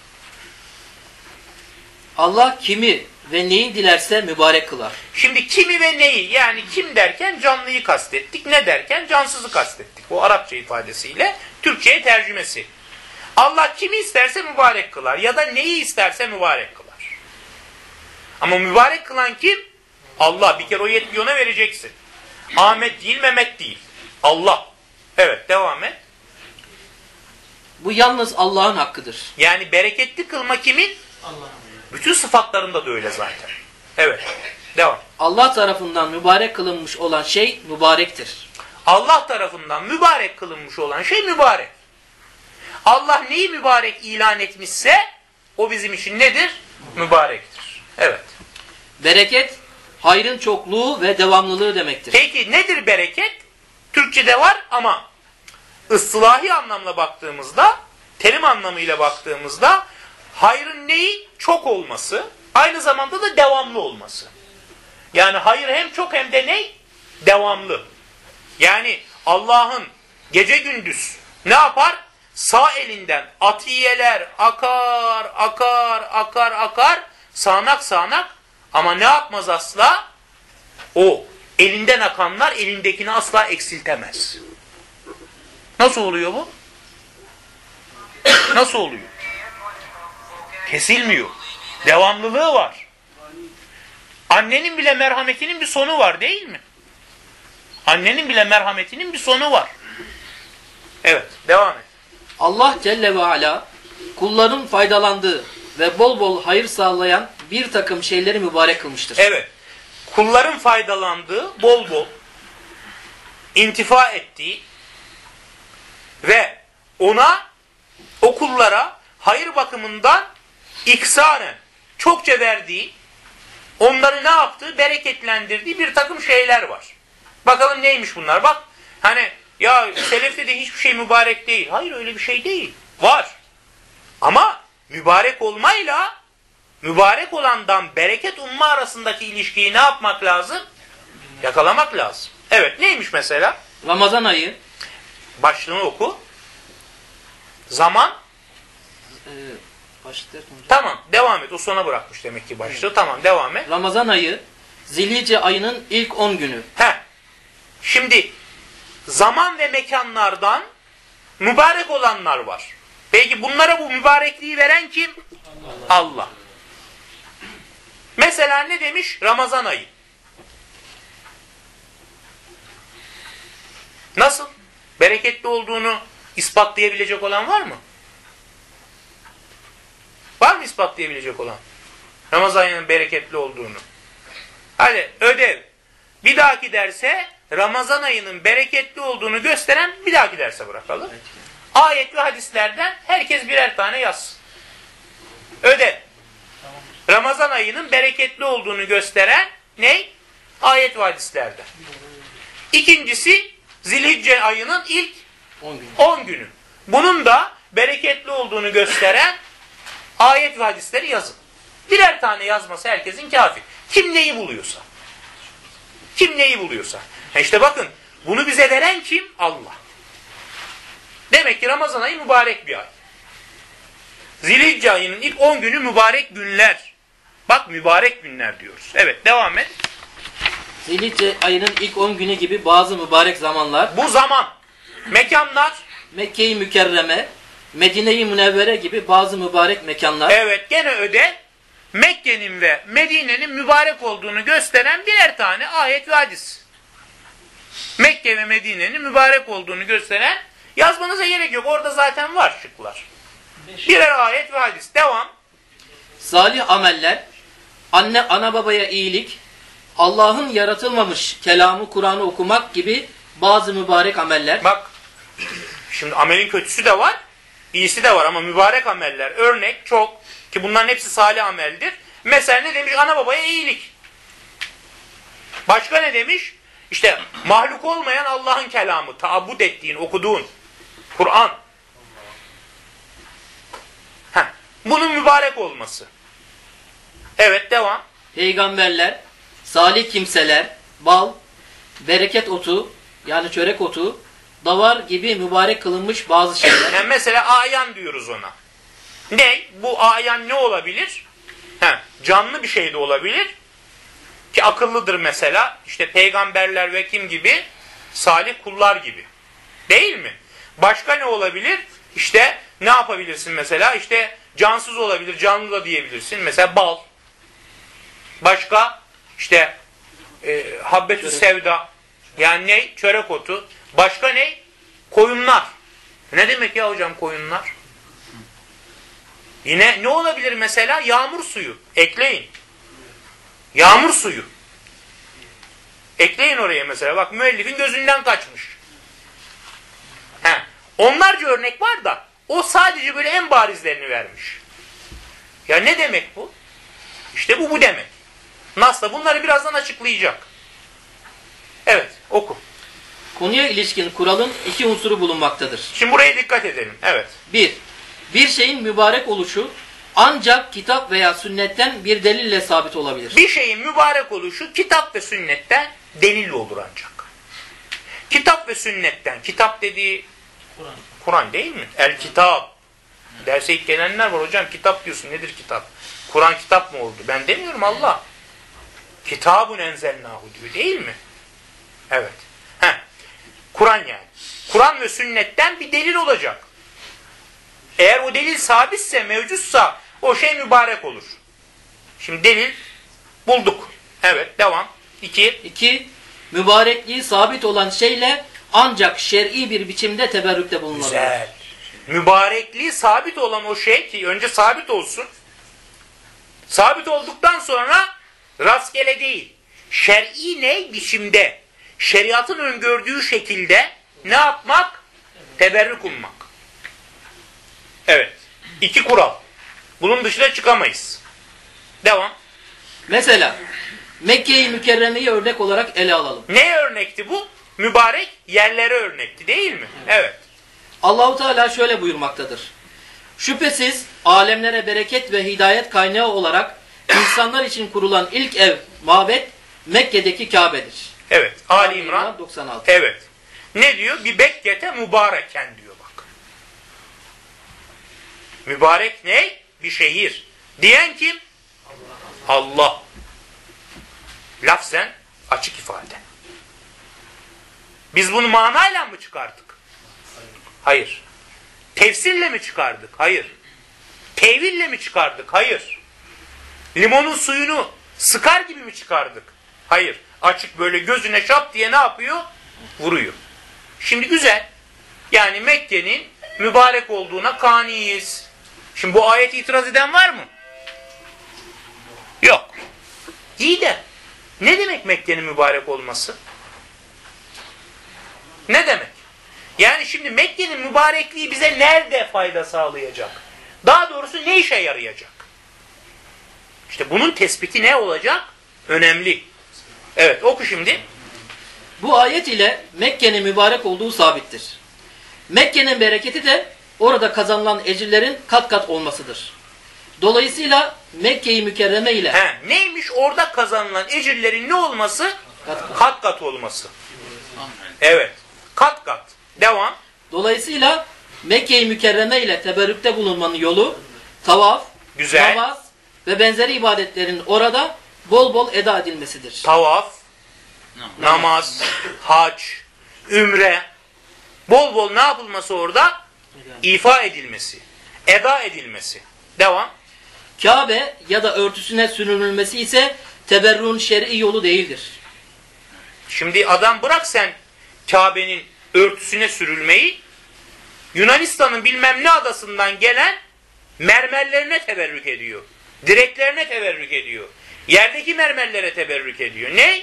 Allah kimi ve neyi dilerse mübarek kılar. Şimdi kimi ve neyi? Yani kim derken canlıyı kastettik. Ne derken cansızı kastettik. Bu Arapça ifadesiyle Türkçe'ye tercümesi. Allah kimi isterse mübarek kılar. Ya da neyi isterse mübarek kılar. Ama mübarek kılan kim? Allah. Bir kere o yetkiyi ona vereceksin. Ahmet değil, Mehmet değil. Allah. Evet, devam et. Bu yalnız Allah'ın hakkıdır. Yani bereketli kılma kimin? Allah'ım. Bütün sıfatlarında da öyle zaten. Evet, devam. Allah tarafından mübarek kılınmış olan şey mübarektir. Allah tarafından mübarek kılınmış olan şey mübarek. Allah neyi mübarek ilan etmişse o bizim için nedir? Mübarektir. Evet. Bereket hayrın çokluğu ve devamlılığı demektir. Peki nedir bereket? Türkçe'de var ama ıslahi anlamla baktığımızda, terim anlamıyla baktığımızda hayrın neyi? Çok olması, aynı zamanda da devamlı olması. Yani hayır hem çok hem de ne? Devamlı. Yani Allah'ın gece gündüz ne yapar? Sağ elinden atiyeler akar, akar, akar, akar, sağanak sağanak ama ne yapmaz asla? O elinden akanlar elindekini asla eksiltemez. Nasıl oluyor bu? Nasıl oluyor? Kesilmiyor. Devamlılığı var. Annenin bile merhametinin bir sonu var değil mi? Annenin bile merhametinin bir sonu var. Evet, devam et. Allah Celle ve Ala kulların faydalandığı ve bol bol hayır sağlayan bir takım şeyleri mübarek kılmıştır. Evet. Kulların faydalandığı, bol bol intifa ettiği ve ona, o kullara hayır bakımından iksaren çokça verdiği, onları ne yaptığı, bereketlendirdiği bir takım şeyler var. Bakalım neymiş bunlar? Bak hani ya selefte de hiçbir şey mübarek değil. Hayır öyle bir şey değil. Var. Ama mübarek olmayla mübarek olandan bereket umma arasındaki ilişkiyi ne yapmak lazım? Yakalamak lazım. Evet neymiş mesela? Ramazan ayı Başlığını oku. Zaman. e, başlık Tamam devam et. O sona bırakmış demek ki başlığı. Tamam devam et. Ramazan ayı Zilhicce ayının ilk on günü. Heh. Şimdi zaman ve mekanlardan mübarek olanlar var. Peki bunlara bu mübarekliği veren kim? Allah. Allah. Mesela ne demiş? Ramazan ayı. Nasıl? Bereketli olduğunu ispatlayabilecek olan var mı? Var mı ispatlayabilecek olan? Ramazan ayının bereketli olduğunu. Hadi ödev. Bir dahaki derse Ramazan ayının bereketli olduğunu gösteren bir dahaki derse bırakalım. Ayet ve hadislerden herkes birer tane yazsın. Ödev. Ramazan ayının bereketli olduğunu gösteren ne? Ayet ve hadislerden. İkincisi Zilhicce ayının ilk on günü. on günü. Bunun da bereketli olduğunu gösteren ayet ve hadisleri yazın. Birer tane yazması herkesin kafi. Kim neyi buluyorsa. Kim neyi buluyorsa. Ha işte bakın bunu bize veren kim? Allah. Demek ki Ramazan ayı mübarek bir ay. Zilhicce ayının ilk on günü mübarek günler. Bak mübarek günler diyoruz. Evet devam et. Zilhicce ayının ilk on günü gibi bazı mübarek zamanlar Bu zaman, mekanlar, Mekke-i Mükerreme, Medine-i Münevvere gibi bazı mübarek mekanlar. evet gene öde, Mekke'nin ve Medine'nin mübarek olduğunu gösteren birer tane ayet ve hadis. Mekke ve Medine'nin mübarek olduğunu gösteren yazmanıza gerek yok. Orada zaten var şıklar. Birer ayet ve hadis. Devam. Salih ameller, anne ana babaya iyilik, Allah'ın yaratılmamış kelamı Kur'an'ı okumak gibi bazı mübarek ameller. Bak, şimdi amelin kötüsü de var, iyisi de var ama mübarek ameller. Örnek çok ki bunların hepsi salih ameldir. Mesela ne demiş? Ana babaya iyilik. Başka ne demiş? İşte mahluk olmayan Allah'ın kelamı, taabbut ettiğin, okuduğun Kur'an. Heh, bunun mübarek olması. Evet devam. Peygamberler, salih kimseler, bal, bereket otu yani çörek otu, davar gibi mübarek kılınmış bazı şeyler. Yani mesela ayan diyoruz ona. Ne? Bu ayan ne olabilir? He, canlı bir şey de olabilir. Ki akıllıdır mesela. İşte peygamberler ve kim gibi? Salih kullar gibi. Değil mi? Başka ne olabilir? İşte ne yapabilirsin mesela? İşte cansız olabilir, canlı da diyebilirsin. Mesela bal. Başka? İşte e, habbetü sevda. Yani ne? Çörek otu. Başka ne? Koyunlar. Ne demek ya hocam koyunlar? Yine ne olabilir mesela? Yağmur suyu. Ekleyin. Yağmur suyu. Ekleyin oraya mesela. Bak müellifin gözünden kaçmış. He. Onlarca örnek var da o sadece böyle en barizlerini vermiş. Ya ne demek bu? İşte bu bu demek. Nas'ta bunları birazdan açıklayacak. Evet, oku. Konuya ilişkin kuralın iki unsuru bulunmaktadır. Şimdi buraya dikkat edelim. Evet. bir. Bir şeyin mübarek oluşu ancak kitap veya sünnetten bir delille sabit olabilir. Bir şeyin mübarek oluşu kitap ve sünnetten delil olur ancak. Kitap ve sünnetten, kitap dediği Kur'an Kur'an değil mi? El kitap. Derse ilk gelenler var hocam, kitap diyorsun, nedir kitap? Kur'an kitap mı oldu? Ben demiyorum, Allah. Kitabun enzelnahu diyor değil mi? Evet. Heh. Kur'an yani. Kur'an ve sünnetten bir delil olacak. Eğer o delil sabitse, mevcutsa o şey mübarek olur. Şimdi delil bulduk. Evet, devam. İki. İki. Mübarekliği sabit olan şeyle ancak şer'i bir biçimde teberrükte bulunabilir. Güzel. Mübarekliği sabit olan o şey ki önce sabit olsun. Sabit olduktan sonra rastgele değil. Şer'i ne? Biçimde. Şeriatın öngördüğü şekilde ne yapmak? Teberrük ummak. Evet. İki kural. Bunun dışına çıkamayız. Devam. Mesela Mekke-i Mükerreme'yi örnek olarak ele alalım. Ne örnekti bu? Mübarek yerlere örnekti değil mi? Evet. Allahu Teala şöyle buyurmaktadır. Şüphesiz alemlere bereket ve hidayet kaynağı olarak insanlar için kurulan ilk ev, mabet Mekke'deki Kabe'dir. Evet. Ali İmran doksan altı. Evet. Ne diyor? Bir bekkete mübareken diyor bak. Mübarek ne? Bir şehir. Diyen kim? Allah. Lafzen açık ifade. Biz bunu manayla mı çıkardık? Hayır. Tefsirle mi çıkardık? Hayır. Teville mi çıkardık? Hayır. Limonun suyunu sıkar gibi mi çıkardık? Hayır. Açık böyle gözüne şap diye ne yapıyor? Vuruyor. Şimdi güzel. Yani Mekke'nin mübarek olduğuna kaniyiz. Şimdi bu ayeti itiraz eden var mı? Yok. İyi de ne demek Mekke'nin mübarek olması? Ne demek? Yani şimdi Mekke'nin mübarekliği bize nerede fayda sağlayacak? Daha doğrusu ne işe yarayacak? İşte bunun tespiti ne olacak? Önemli. Evet, oku şimdi. Bu ayet ile Mekke'nin mübarek olduğu sabittir. Mekke'nin bereketi de orada kazanılan ecirlerin kat kat olmasıdır. Dolayısıyla Mekke-i Mükerreme ile He, neymiş orada kazanılan ecirlerin ne olması? Kat kat. Kat kat olması. Evet. Kat kat. Devam. Dolayısıyla Mekke-i Mükerreme ile teberrükte bulunmanın yolu tavaf, Güzel. namaz ve benzeri ibadetlerin orada bol bol eda edilmesidir. Tavaf, namaz, hac, ümre. Bol bol ne yapılması orada? İfa edilmesi. Eda edilmesi. Devam. Kabe ya da örtüsüne sürünülmesi ise teberrün şer'i yolu değildir. Şimdi adam bırak sen Kabe'nin örtüsüne sürülmeyi, Yunanistan'ın bilmem ne adasından gelen mermerlerine teberrük ediyor. Direklerine teberrük ediyor. Yerdeki mermerlere teberrük ediyor. Ne?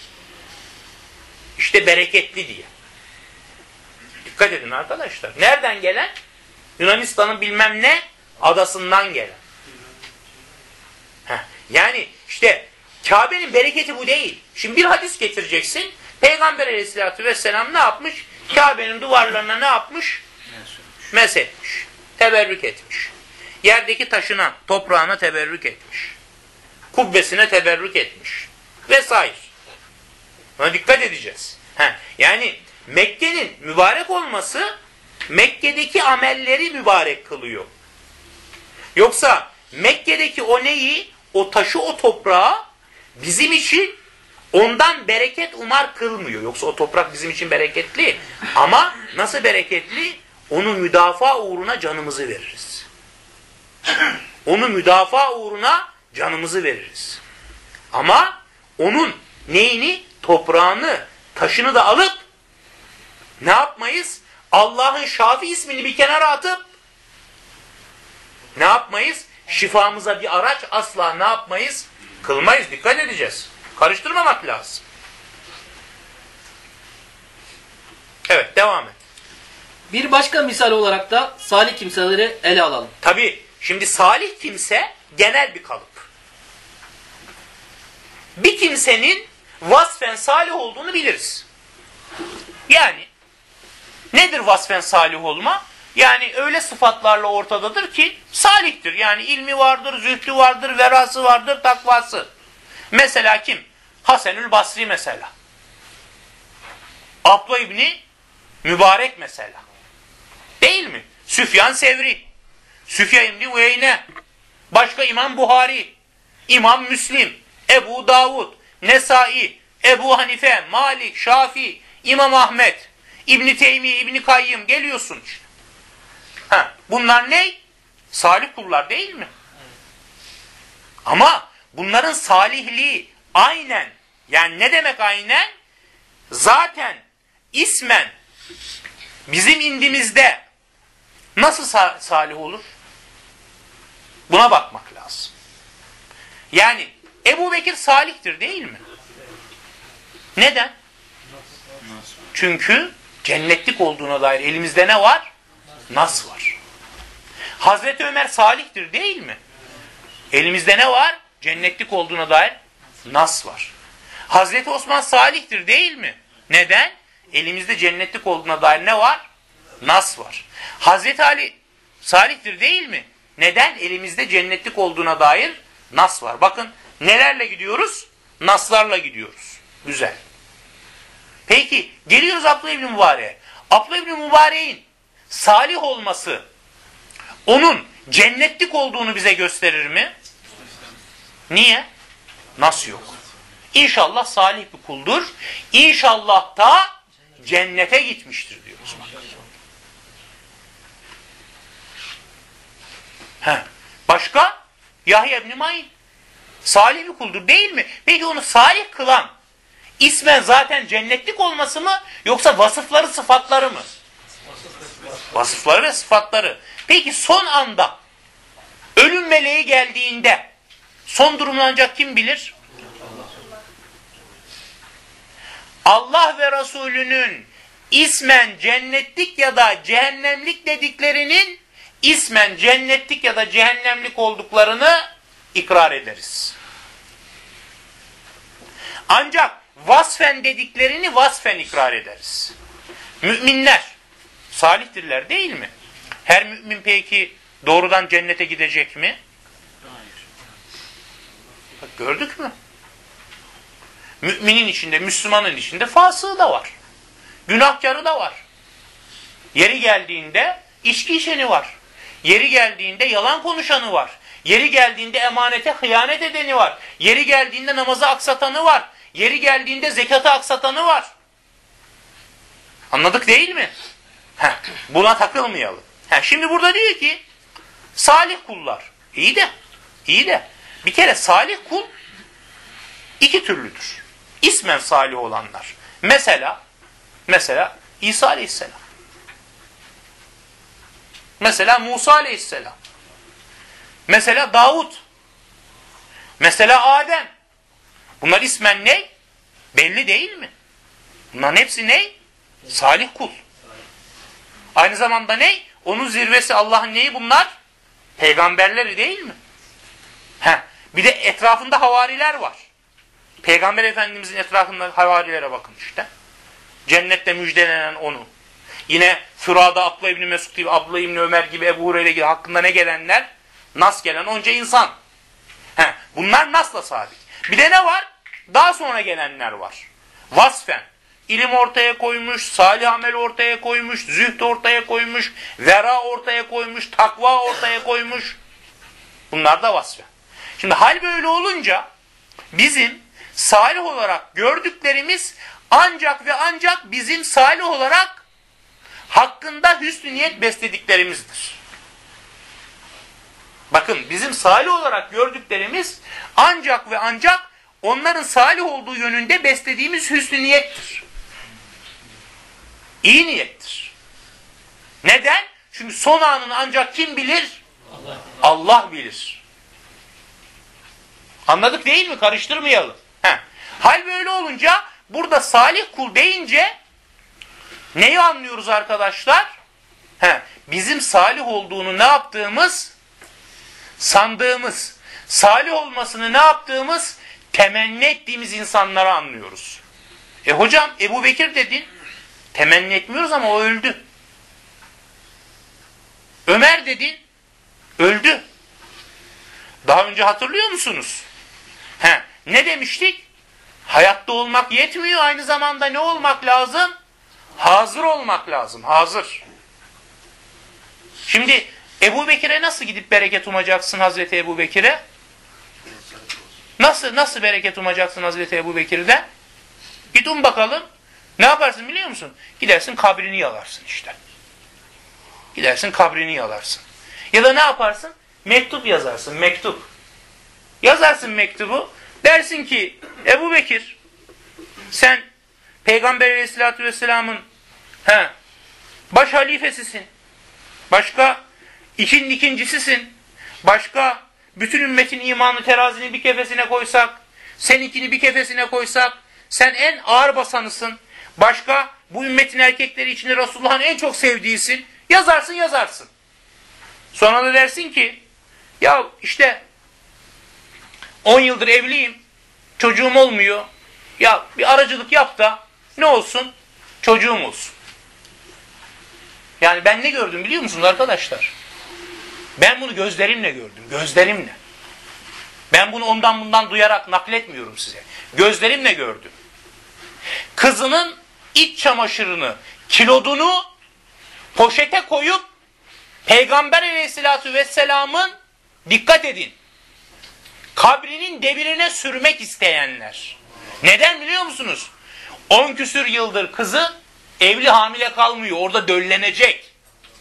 İşte bereketli diye. Dikkat edin arkadaşlar. Nereden gelen? Yunanistan'ın bilmem ne adasından gelen. Heh. Yani işte Kabe'nin bereketi bu değil. Şimdi bir hadis getireceksin. Peygamber aleyhissalatü vesselam ne yapmış? Kabe'nin duvarlarına ne yapmış? Mesetmiş. Teberrük etmiş. Yerdeki taşına, toprağına teberrük etmiş. Kubbesine teberrük etmiş. Vesaire. Buna dikkat edeceğiz. Heh. Yani Mekke'nin mübarek olması Mekke'deki amelleri mübarek kılıyor. Yoksa Mekke'deki o neyi, o taşı, o toprağı bizim için ondan bereket umar kılmıyor. Yoksa o toprak bizim için bereketli. Ama nasıl bereketli? Onu müdafaa uğruna canımızı veririz. Onu müdafaa uğruna canımızı veririz. Ama onun neyini? Toprağını, taşını da alıp ne yapmayız? Allah'ın Şafi ismini bir kenara atıp ne yapmayız? Şifamıza bir araç asla ne yapmayız? Kılmayız. Dikkat edeceğiz. Karıştırmamak lazım. Evet, devam et. Bir başka misal olarak da salih kimseleri ele alalım. Tabii, şimdi salih kimse genel bir kalıp. bir kimsenin vasfen salih olduğunu biliriz. Yani nedir vasfen salih olma? Yani öyle sıfatlarla ortadadır ki salihtir. Yani ilmi vardır, zühdü vardır, verası vardır, takvası. Mesela kim? Hasenül Basri mesela. Abdullah İbni Mübarek mesela. Değil mi? Süfyan Sevri, Süfyan İbni Uyeyne, başka İmam Buhari, İmam Müslim, Ebu Davud, Nesai, Ebu Hanife, Malik, Şafii, İmam Ahmet, İbni Teymiye, İbni Kayyım geliyorsun işte. Ha, bunlar ne? Salih kullar değil mi? Ama bunların salihliği aynen, yani ne demek aynen? Zaten ismen bizim indimizde nasıl salih olur? Buna bakmak lazım. Yani Ebu Bekir salihtir değil mi? Neden? Çünkü cennetlik olduğuna dair elimizde ne var? Nas var. Hazreti Ömer salihtir değil mi? Elimizde ne var? Cennetlik olduğuna dair nas var. Hazreti Osman salihtir değil mi? Neden? Elimizde cennetlik olduğuna dair ne var? Nas var. Hazreti Ali salihtir değil mi? Neden? Elimizde cennetlik olduğuna dair nas var. Bakın nelerle gidiyoruz? Naslarla gidiyoruz. Güzel. Peki geliyoruz Abdullah İbni Mübarek'e. Abdullah İbni Mübarek'in salih olması onun cennetlik olduğunu bize gösterir mi? Niye? Nas yok. İnşallah salih bir kuldur. İnşallah da cennete gitmiştir diyoruz. He. Başka? Yahya İbni Ma'in. Salih bir kuldur değil mi? Peki onu salih kılan ismen zaten cennetlik olması mı? Yoksa vasıfları sıfatları mı? Vasıfları ve sıfatları. Peki son anda ölüm meleği geldiğinde son durumunu ancak kim bilir? Allah ve Resulünün ismen cennetlik ya da cehennemlik dediklerinin ismen cennetlik ya da cehennemlik olduklarını ikrar ederiz. Ancak vasfen dediklerini vasfen ikrar ederiz. Müminler salihtirler değil mi? Her mümin peki doğrudan cennete gidecek mi? Hayır. Bak gördük mü? Müminin içinde, Müslümanın içinde fasığı da var. Günahkarı da var. Yeri geldiğinde içki içeni var. Yeri geldiğinde yalan konuşanı var. Yeri geldiğinde emanete hıyanet edeni var. Yeri geldiğinde namazı aksatanı var. Yeri geldiğinde zekatı aksatanı var. Anladık değil mi? Heh, buna takılmayalım. Heh, şimdi burada diyor ki salih kullar. İyi de, iyi de bir kere salih kul iki türlüdür. İsmen salih olanlar. Mesela, mesela İsa Aleyhisselam. Mesela Musa Aleyhisselam. Mesela Davud. Mesela Adem. Bunlar ismen ne? Belli değil mi? Bunların hepsi ne? Salih kul. Aynı zamanda ne? Onun zirvesi Allah'ın neyi bunlar? Peygamberleri değil mi? Heh. Bir de etrafında havariler var. Peygamber Efendimizin etrafında havarilere bakın işte. Cennette müjdelenen onu. Yine Fırada Abdullah İbni Mesud gibi, Abdullah İbni Ömer gibi, Ebu Hureyre gibi hakkında ne gelenler? Nas gelen onca insan. Heh. Bunlar nasla sabit. Bir de ne var? Daha sonra gelenler var. Vasfen. İlim ortaya koymuş, salih amel ortaya koymuş, zühd ortaya koymuş, vera ortaya koymuş, takva ortaya koymuş. Bunlar da vasfen. Şimdi hal böyle olunca bizim salih olarak gördüklerimiz ancak ve ancak bizim salih olarak hakkında hüsnü niyet beslediklerimizdir. Bakın bizim salih olarak gördüklerimiz ancak ve ancak onların salih olduğu yönünde beslediğimiz hüsnü niyettir. İyi niyettir. Neden? Çünkü son anını ancak kim bilir? Allah, Allah bilir. Anladık değil mi? Karıştırmayalım. Heh. Hal böyle olunca burada salih kul deyince neyi anlıyoruz arkadaşlar? Heh. Bizim salih olduğunu ne yaptığımız? Sandığımız. Salih olmasını ne yaptığımız? temenni ettiğimiz insanları anlıyoruz. E hocam Ebu Bekir dedin. Temenni etmiyoruz ama o öldü. Ömer dedin. Öldü. Daha önce hatırlıyor musunuz? He, ne demiştik? Hayatta olmak yetmiyor. Aynı zamanda ne olmak lazım? Hazır olmak lazım. Hazır. Şimdi Ebu Bekir'e nasıl gidip bereket umacaksın Hazreti Ebu Bekir'e? Nasıl nasıl bereket umacaksın Hazreti Ebu Bekir'den? Git um bakalım. Ne yaparsın biliyor musun? Gidersin kabrini yalarsın işte. Gidersin kabrini yalarsın. Ya da ne yaparsın? Mektup yazarsın. Mektup. Yazarsın mektubu. Dersin ki Ebu Bekir sen Peygamber Aleyhisselatü Vesselam'ın he, baş halifesisin. Başka ikinin ikincisisin. Başka bütün ümmetin imanı terazini bir kefesine koysak, seninkini bir kefesine koysak, sen en ağır basanısın. Başka bu ümmetin erkekleri içinde Resulullah'ın en çok sevdiğisin. Yazarsın yazarsın. Sonra da dersin ki ya işte on yıldır evliyim. Çocuğum olmuyor. Ya bir aracılık yap da ne olsun? Çocuğum olsun. Yani ben ne gördüm biliyor musunuz arkadaşlar? Ben bunu gözlerimle gördüm. Gözlerimle. Ben bunu ondan bundan duyarak nakletmiyorum size. Gözlerimle gördüm. Kızının iç çamaşırını, kilodunu poşete koyup Peygamber Aleyhisselatü Vesselam'ın, dikkat edin, kabrinin debirine sürmek isteyenler. Neden biliyor musunuz? On küsür yıldır kızı evli hamile kalmıyor. Orada döllenecek.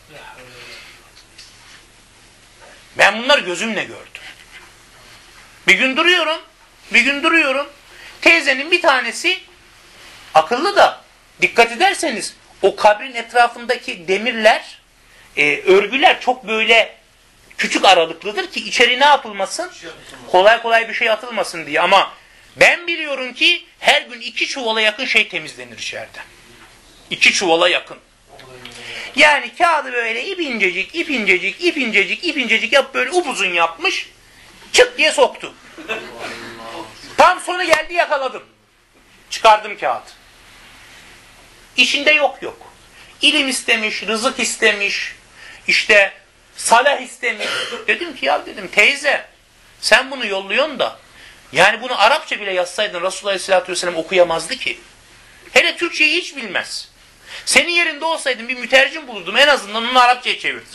Ben bunları gözümle gördüm. Bir gün duruyorum. Bir gün duruyorum. Teyzenin bir tanesi akıllı da dikkat ederseniz o kabrin etrafındaki demirler, e, örgüler çok böyle küçük aralıklıdır ki içeri ne yapılmasın? Kolay kolay bir şey atılmasın diye. Ama ben biliyorum ki her gün iki çuvala yakın şey temizlenir içeriden. İki çuvala yakın. Yani kağıdı böyle ip incecik, ip incecik, ip incecik, ip incecik yap böyle upuzun yapmış. Çıt diye soktu. Tam sonu geldi yakaladım. Çıkardım kağıt. İçinde yok yok. İlim istemiş, rızık istemiş, işte salah istemiş. Dedim ki ya dedim teyze sen bunu yolluyorsun da yani bunu Arapça bile yazsaydın Resulullah Aleyhisselatü Vesselam okuyamazdı ki. Hele Türkçeyi hiç bilmez. Senin yerinde olsaydım bir mütercim bulurdum. En azından onu Arapçaya çevirdim.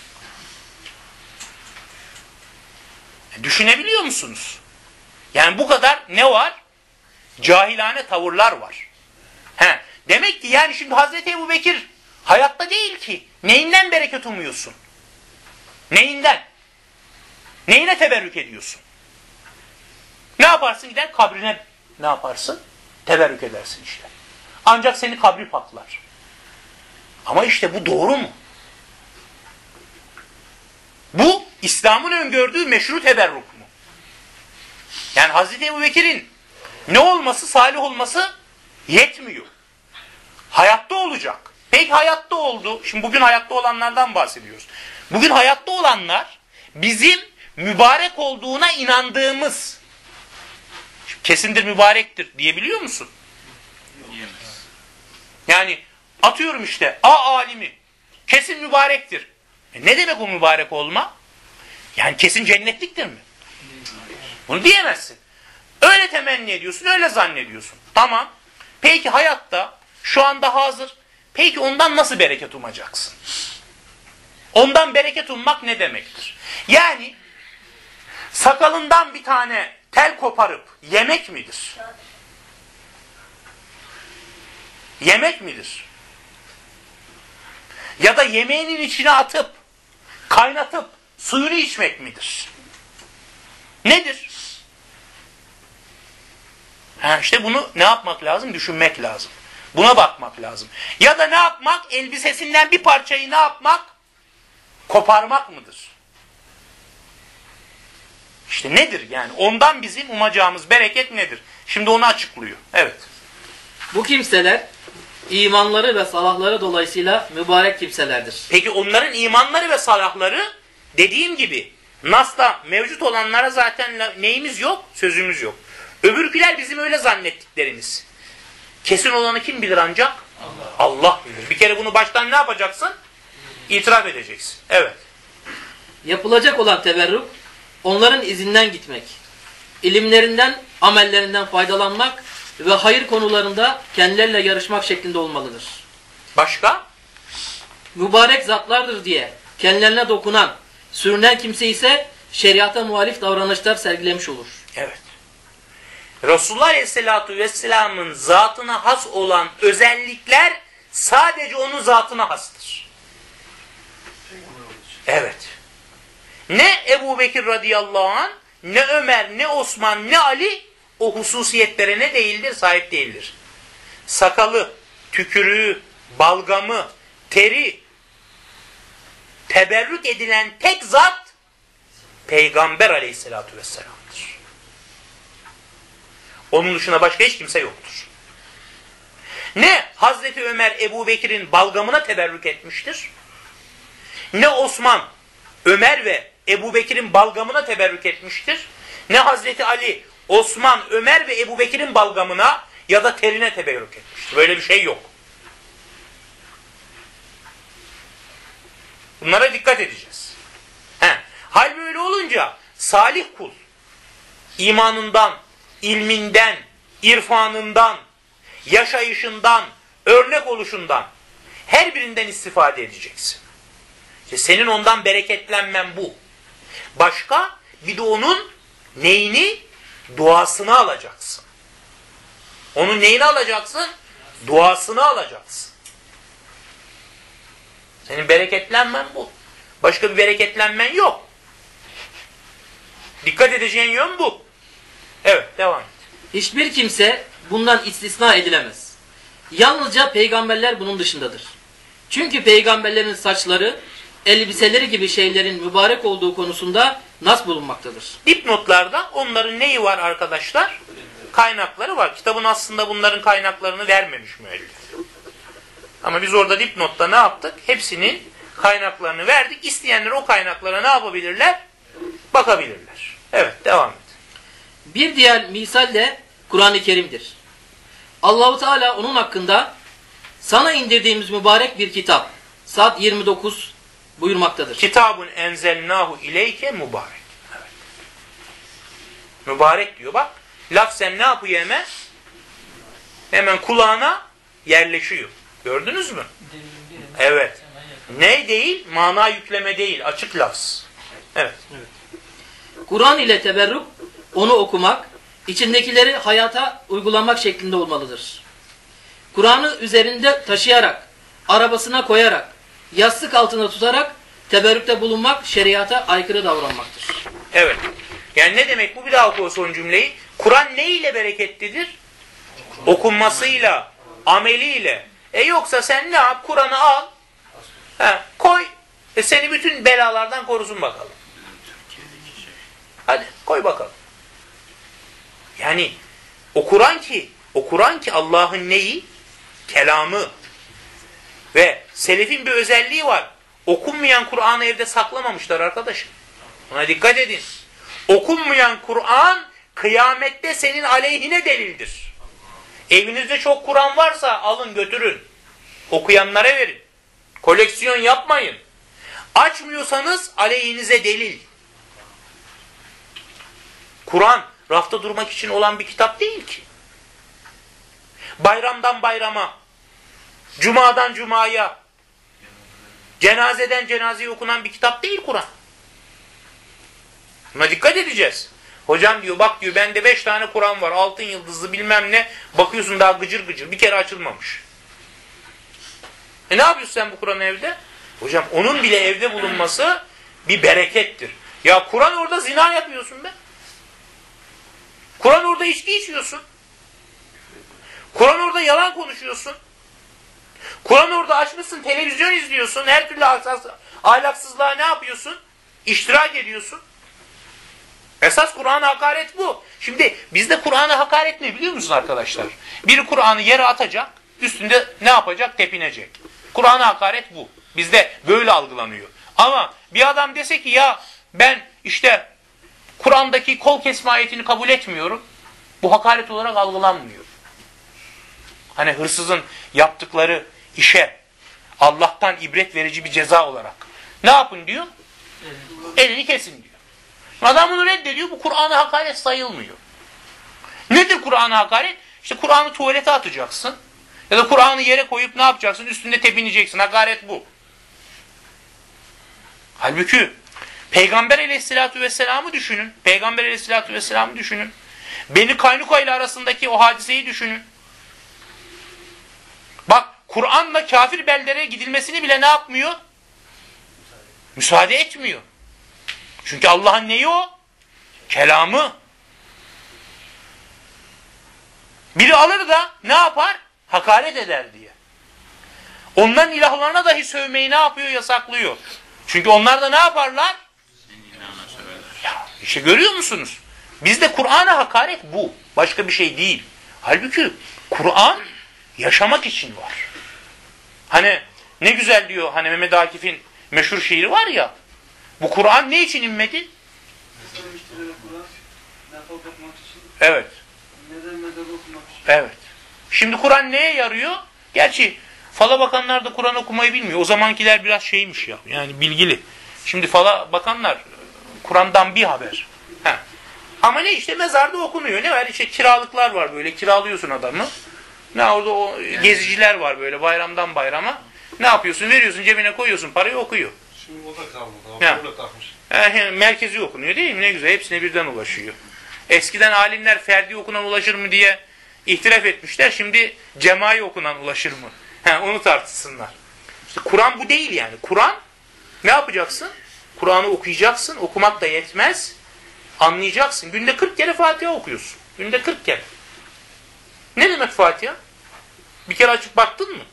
E, düşünebiliyor musunuz? Yani bu kadar ne var? Cahilane tavırlar var. He, demek ki yani şimdi Hazreti Ebu Bekir hayatta değil ki. Neyinden bereket umuyorsun? Neyinden? Neyine teberrük ediyorsun? Ne yaparsın? Gider kabrine ne yaparsın? Teberrük edersin işte. Ancak seni kabri patlar. Ama işte bu doğru mu? Bu İslam'ın öngördüğü meşru teberruk mu? Yani Hazreti Ebu Bekir'in ne olması, salih olması yetmiyor. Hayatta olacak. Peki hayatta oldu. Şimdi bugün hayatta olanlardan bahsediyoruz. Bugün hayatta olanlar bizim mübarek olduğuna inandığımız, kesindir mübarektir diyebiliyor musun? Diyemez. Yani atıyorum işte A alimi kesin mübarektir. E ne demek o mübarek olma? Yani kesin cennetliktir mi? Bunu diyemezsin. Öyle temenni ediyorsun, öyle zannediyorsun. Tamam. Peki hayatta şu anda hazır. Peki ondan nasıl bereket umacaksın? Ondan bereket ummak ne demektir? Yani sakalından bir tane tel koparıp yemek midir? Yemek midir? Ya da yemeğinin içine atıp, kaynatıp suyunu içmek midir? Nedir? Ha işte bunu ne yapmak lazım? Düşünmek lazım. Buna bakmak lazım. Ya da ne yapmak? Elbisesinden bir parçayı ne yapmak? Koparmak mıdır? İşte nedir yani? Ondan bizim umacağımız bereket nedir? Şimdi onu açıklıyor. Evet. Bu kimseler imanları ve salahları dolayısıyla mübarek kimselerdir. Peki onların imanları ve salahları dediğim gibi Nas'ta mevcut olanlara zaten neyimiz yok? Sözümüz yok. Öbürküler bizim öyle zannettiklerimiz. Kesin olanı kim bilir ancak? Allah. Allah bilir. Bir kere bunu baştan ne yapacaksın? İtiraf edeceksin. Evet. Yapılacak olan teberruk, onların izinden gitmek, ilimlerinden, amellerinden faydalanmak ve hayır konularında kendileriyle yarışmak şeklinde olmalıdır. Başka? Mübarek zatlardır diye kendilerine dokunan, sürünen kimse ise şeriata muhalif davranışlar sergilemiş olur. Evet. Resulullah Aleyhisselatü Vesselam'ın zatına has olan özellikler sadece onun zatına hastır. Evet. Ne Ebu Bekir radıyallahu anh, ne Ömer, ne Osman, ne Ali o hususiyetlere ne değildir? Sahip değildir. Sakalı, tükürüğü, balgamı, teri, teberrük edilen tek zat Peygamber Aleyhisselatü Vesselam'dır. Onun dışında başka hiç kimse yoktur. Ne Hazreti Ömer Ebu Bekir'in balgamına teberrük etmiştir, ne Osman, Ömer ve Ebu Bekir'in balgamına teberrük etmiştir, ne Hazreti Ali, Osman, Ömer ve Ebu Bekir'in balgamına ya da terine teberrük etmiştir. Böyle bir şey yok. Bunlara dikkat edeceğiz. He. Hal böyle olunca salih kul imanından, ilminden, irfanından, yaşayışından, örnek oluşundan her birinden istifade edeceksin. İşte senin ondan bereketlenmen bu. Başka bir de onun neyini? Duasını alacaksın. Onun neyini alacaksın? Duasını alacaksın. Senin bereketlenmen bu. Başka bir bereketlenmen yok. Dikkat edeceğin yön bu. Evet, devam et. Hiçbir kimse bundan istisna edilemez. Yalnızca peygamberler bunun dışındadır. Çünkü peygamberlerin saçları, elbiseleri gibi şeylerin mübarek olduğu konusunda nas bulunmaktadır. Dipnotlarda onların neyi var arkadaşlar? Kaynakları var. Kitabın aslında bunların kaynaklarını vermemiş müellif. Ama biz orada dipnotta ne yaptık? Hepsinin kaynaklarını verdik. İsteyenler o kaynaklara ne yapabilirler? Bakabilirler. Evet, devam et. Bir diğer misal de Kur'an-ı Kerim'dir. Allah-u Teala onun hakkında sana indirdiğimiz mübarek bir kitap Sad yirmi dokuz buyurmaktadır. Kitabun enzelnahu ileyke mübarek. Evet. Mübarek diyor bak. Lafzen ne yapıyor hemen? Hemen kulağına yerleşiyor. Gördünüz mü? Evet. Ne değil? Mana yükleme değil. Açık lafz. Evet. Evet. Kur'an ile teberruk, onu okumak, içindekileri hayata uygulamak şeklinde olmalıdır. Kur'an'ı üzerinde taşıyarak, arabasına koyarak, yastık altına tutarak teberrükte bulunmak şeriata aykırı davranmaktır. Evet. Yani ne demek bu? Bir daha oku son cümleyi. Kur'an ne ile bereketlidir? Okunmasıyla, ameliyle. E yoksa sen ne yap? Kur'an'ı al, he, koy, e seni bütün belalardan korusun bakalım. Hadi koy bakalım. Yani o Kur'an ki, o Kur'an ki Allah'ın neyi? Kelamı. Ve selefin bir özelliği var. Okunmayan Kur'an'ı evde saklamamışlar arkadaşım. Buna dikkat edin. Okunmayan Kur'an kıyamette senin aleyhine delildir. Evinizde çok Kur'an varsa alın götürün. Okuyanlara verin. Koleksiyon yapmayın. Açmıyorsanız aleyhinize delil. Kur'an rafta durmak için olan bir kitap değil ki. Bayramdan bayrama, cumadan cumaya, cenazeden cenazeye okunan bir kitap değil Kur'an. Buna dikkat edeceğiz. Hocam diyor bak diyor bende beş tane Kur'an var. Altın yıldızlı bilmem ne. Bakıyorsun daha gıcır gıcır. Bir kere açılmamış. E ne yapıyorsun sen bu Kur'an evde? Hocam onun bile evde bulunması bir berekettir. Ya Kur'an orada zina yapıyorsun be. Kur'an orada içki içiyorsun. Kur'an orada yalan konuşuyorsun. Kur'an orada açmışsın televizyon izliyorsun. Her türlü ahlaksızlığa ne yapıyorsun? İştirak ediyorsun. Esas Kur'an'a hakaret bu. Şimdi bizde Kur'an'a hakaret ne biliyor musunuz arkadaşlar? Biri Kur'an'ı yere atacak, üstünde ne yapacak? Tepinecek. Kur'an'a hakaret bu. Bizde böyle algılanıyor. Ama bir adam dese ki ya ben işte Kur'an'daki kol kesme ayetini kabul etmiyorum. Bu hakaret olarak algılanmıyor. Hani hırsızın yaptıkları işe Allah'tan ibret verici bir ceza olarak ne yapın diyor? Elini kesin diyor. Adam bunu reddediyor. Bu Kur'an'a hakaret sayılmıyor. Nedir Kur'an'a hakaret? İşte Kur'an'ı tuvalete atacaksın. Ya da Kur'an'ı yere koyup ne yapacaksın? Üstünde tepineceksin. Hakaret bu. Halbuki Peygamber aleyhissalatü vesselam'ı düşünün. Peygamber aleyhissalatü vesselam'ı düşünün. Beni Kaynuka ile arasındaki o hadiseyi düşünün. Bak Kur'an'la kafir beldere gidilmesini bile ne yapmıyor? Müsaade etmiyor. Çünkü Allah'ın neyi o? Kelamı. Biri alır da ne yapar? Hakaret eder diye. Onların ilahlarına dahi sövmeyi ne yapıyor? Yasaklıyor. Çünkü onlar da ne yaparlar? Ya, işte görüyor musunuz? Bizde Kur'an'a hakaret bu. Başka bir şey değil. Halbuki Kur'an yaşamak için var. Hani ne güzel diyor hani Mehmet Akif'in meşhur şiiri var ya. Bu Kur'an ne için inmedi? Evet. Evet. Şimdi Kur'an neye yarıyor? Gerçi fala bakanlar da Kur'an okumayı bilmiyor. O zamankiler biraz şeymiş ya. Yani bilgili. Şimdi fala bakanlar Kur'an'dan bir haber. Heh. Ama ne işte mezarda okunuyor. Ne var? İşte kiralıklar var böyle. Kiralıyorsun adamı. Ne orada o geziciler var böyle bayramdan bayrama. Ne yapıyorsun? Veriyorsun cebine koyuyorsun parayı okuyor. Şimdi o da kalmadı. Ya. Orada takmış. Yani merkezi okunuyor değil mi? Ne güzel. Hepsine birden ulaşıyor. Eskiden alimler ferdi okunan ulaşır mı diye ihtilaf etmişler. Şimdi cemai okunan ulaşır mı? He, onu tartışsınlar. İşte Kur'an bu değil yani. Kur'an ne yapacaksın? Kur'an'ı okuyacaksın. Okumak da yetmez. Anlayacaksın. Günde kırk kere Fatiha okuyorsun. Günde kırk kere. Ne demek Fatiha? Bir kere açıp baktın mı?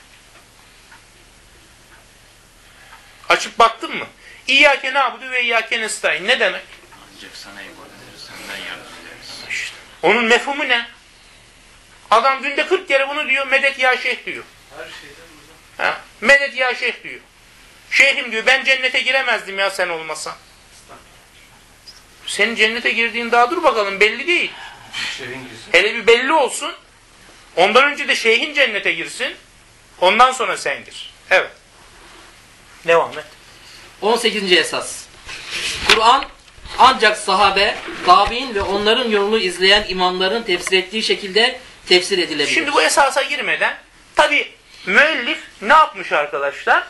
Açıp baktın mı? İyyâke na'budu ve iyyâke nestaîn. Ne demek? Ancak sana ibadet ederiz, senden yardım ederiz. İşte. Onun mefhumu ne? Adam günde kırk kere bunu diyor. Medet ya şeyh diyor. Her şeyden uzak. Ha, medet ya şeyh diyor. Şeyhim diyor ben cennete giremezdim ya sen olmasan. Senin cennete girdiğin daha dur bakalım belli değil. Şeyin girsin. Hele bir belli olsun. Ondan önce de şeyhin cennete girsin. Ondan sonra sen gir. Evet. Devam et. on sekizinci esas. Kur'an ancak sahabe, tabi'in ve onların yolunu izleyen imamların tefsir ettiği şekilde tefsir edilebilir. Şimdi bu esasa girmeden tabi müellif ne yapmış arkadaşlar?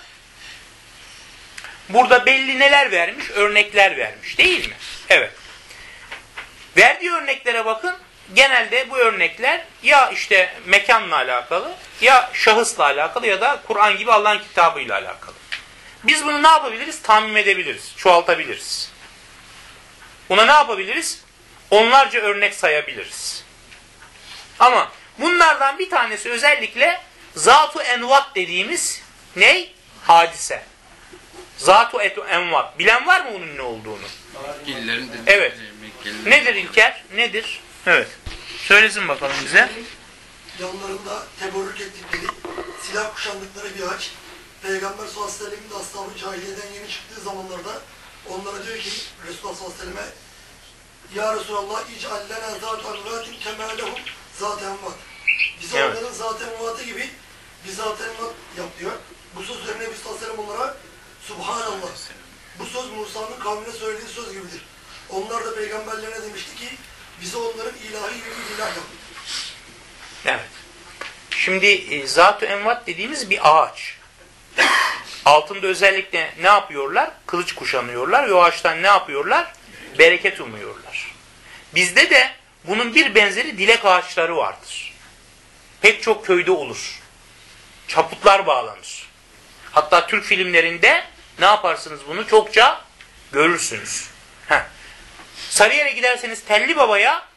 Burada belli neler vermiş? Örnekler vermiş değil mi? Evet. Verdiği örneklere bakın. Genelde bu örnekler ya işte mekanla alakalı, ya şahısla alakalı ya da Kur'an gibi Allah'ın kitabıyla alakalı. Biz bunu ne yapabiliriz? Tamim edebiliriz, çoğaltabiliriz. Buna ne yapabiliriz? Onlarca örnek sayabiliriz. Ama bunlardan bir tanesi özellikle zat-ı envat dediğimiz ney? Hadise. Zat-ı envat. Bilen var mı bunun ne olduğunu? Mekkelilerin dediği Evet. Mekkelilerin- Nedir İlker? Nedir? Evet. Söylesin bakalım bize. Yanlarında teberrük ettikleri, silah kuşandıkları bir haç. Peygamber sallallahu aleyhi ve sellem'in de ashabı cahiliyeden yeni çıktığı zamanlarda onlara diyor ki Resulullah sallallahu aleyhi ve selleme Ya Resulallah ic'allena zat-ı envatin kemalehum zat-ı envat. Bize Evet. onların zat-ı envatı gibi bir zat-ı envat yap diyor. Bu söz üzerine Nebi sallallahu aleyhi ve sellem onlara Subhanallah. Bu söz Musa'nın kavmine söylediği söz gibidir. Onlar da peygamberlerine demişti ki bize onların ilahi gibi bir ilah yapın. Evet. Şimdi e, zat-ı envat dediğimiz bir ağaç. Altında özellikle ne yapıyorlar? Kılıç kuşanıyorlar ve o ağaçtan ne yapıyorlar? Bereket umuyorlar. Bizde de bunun bir benzeri dilek ağaçları vardır. Pek çok köyde olur. Çaputlar bağlanır. Hatta Türk filmlerinde ne yaparsınız bunu? Çokça görürsünüz. Heh. Sarıyer'e giderseniz Telli Baba'ya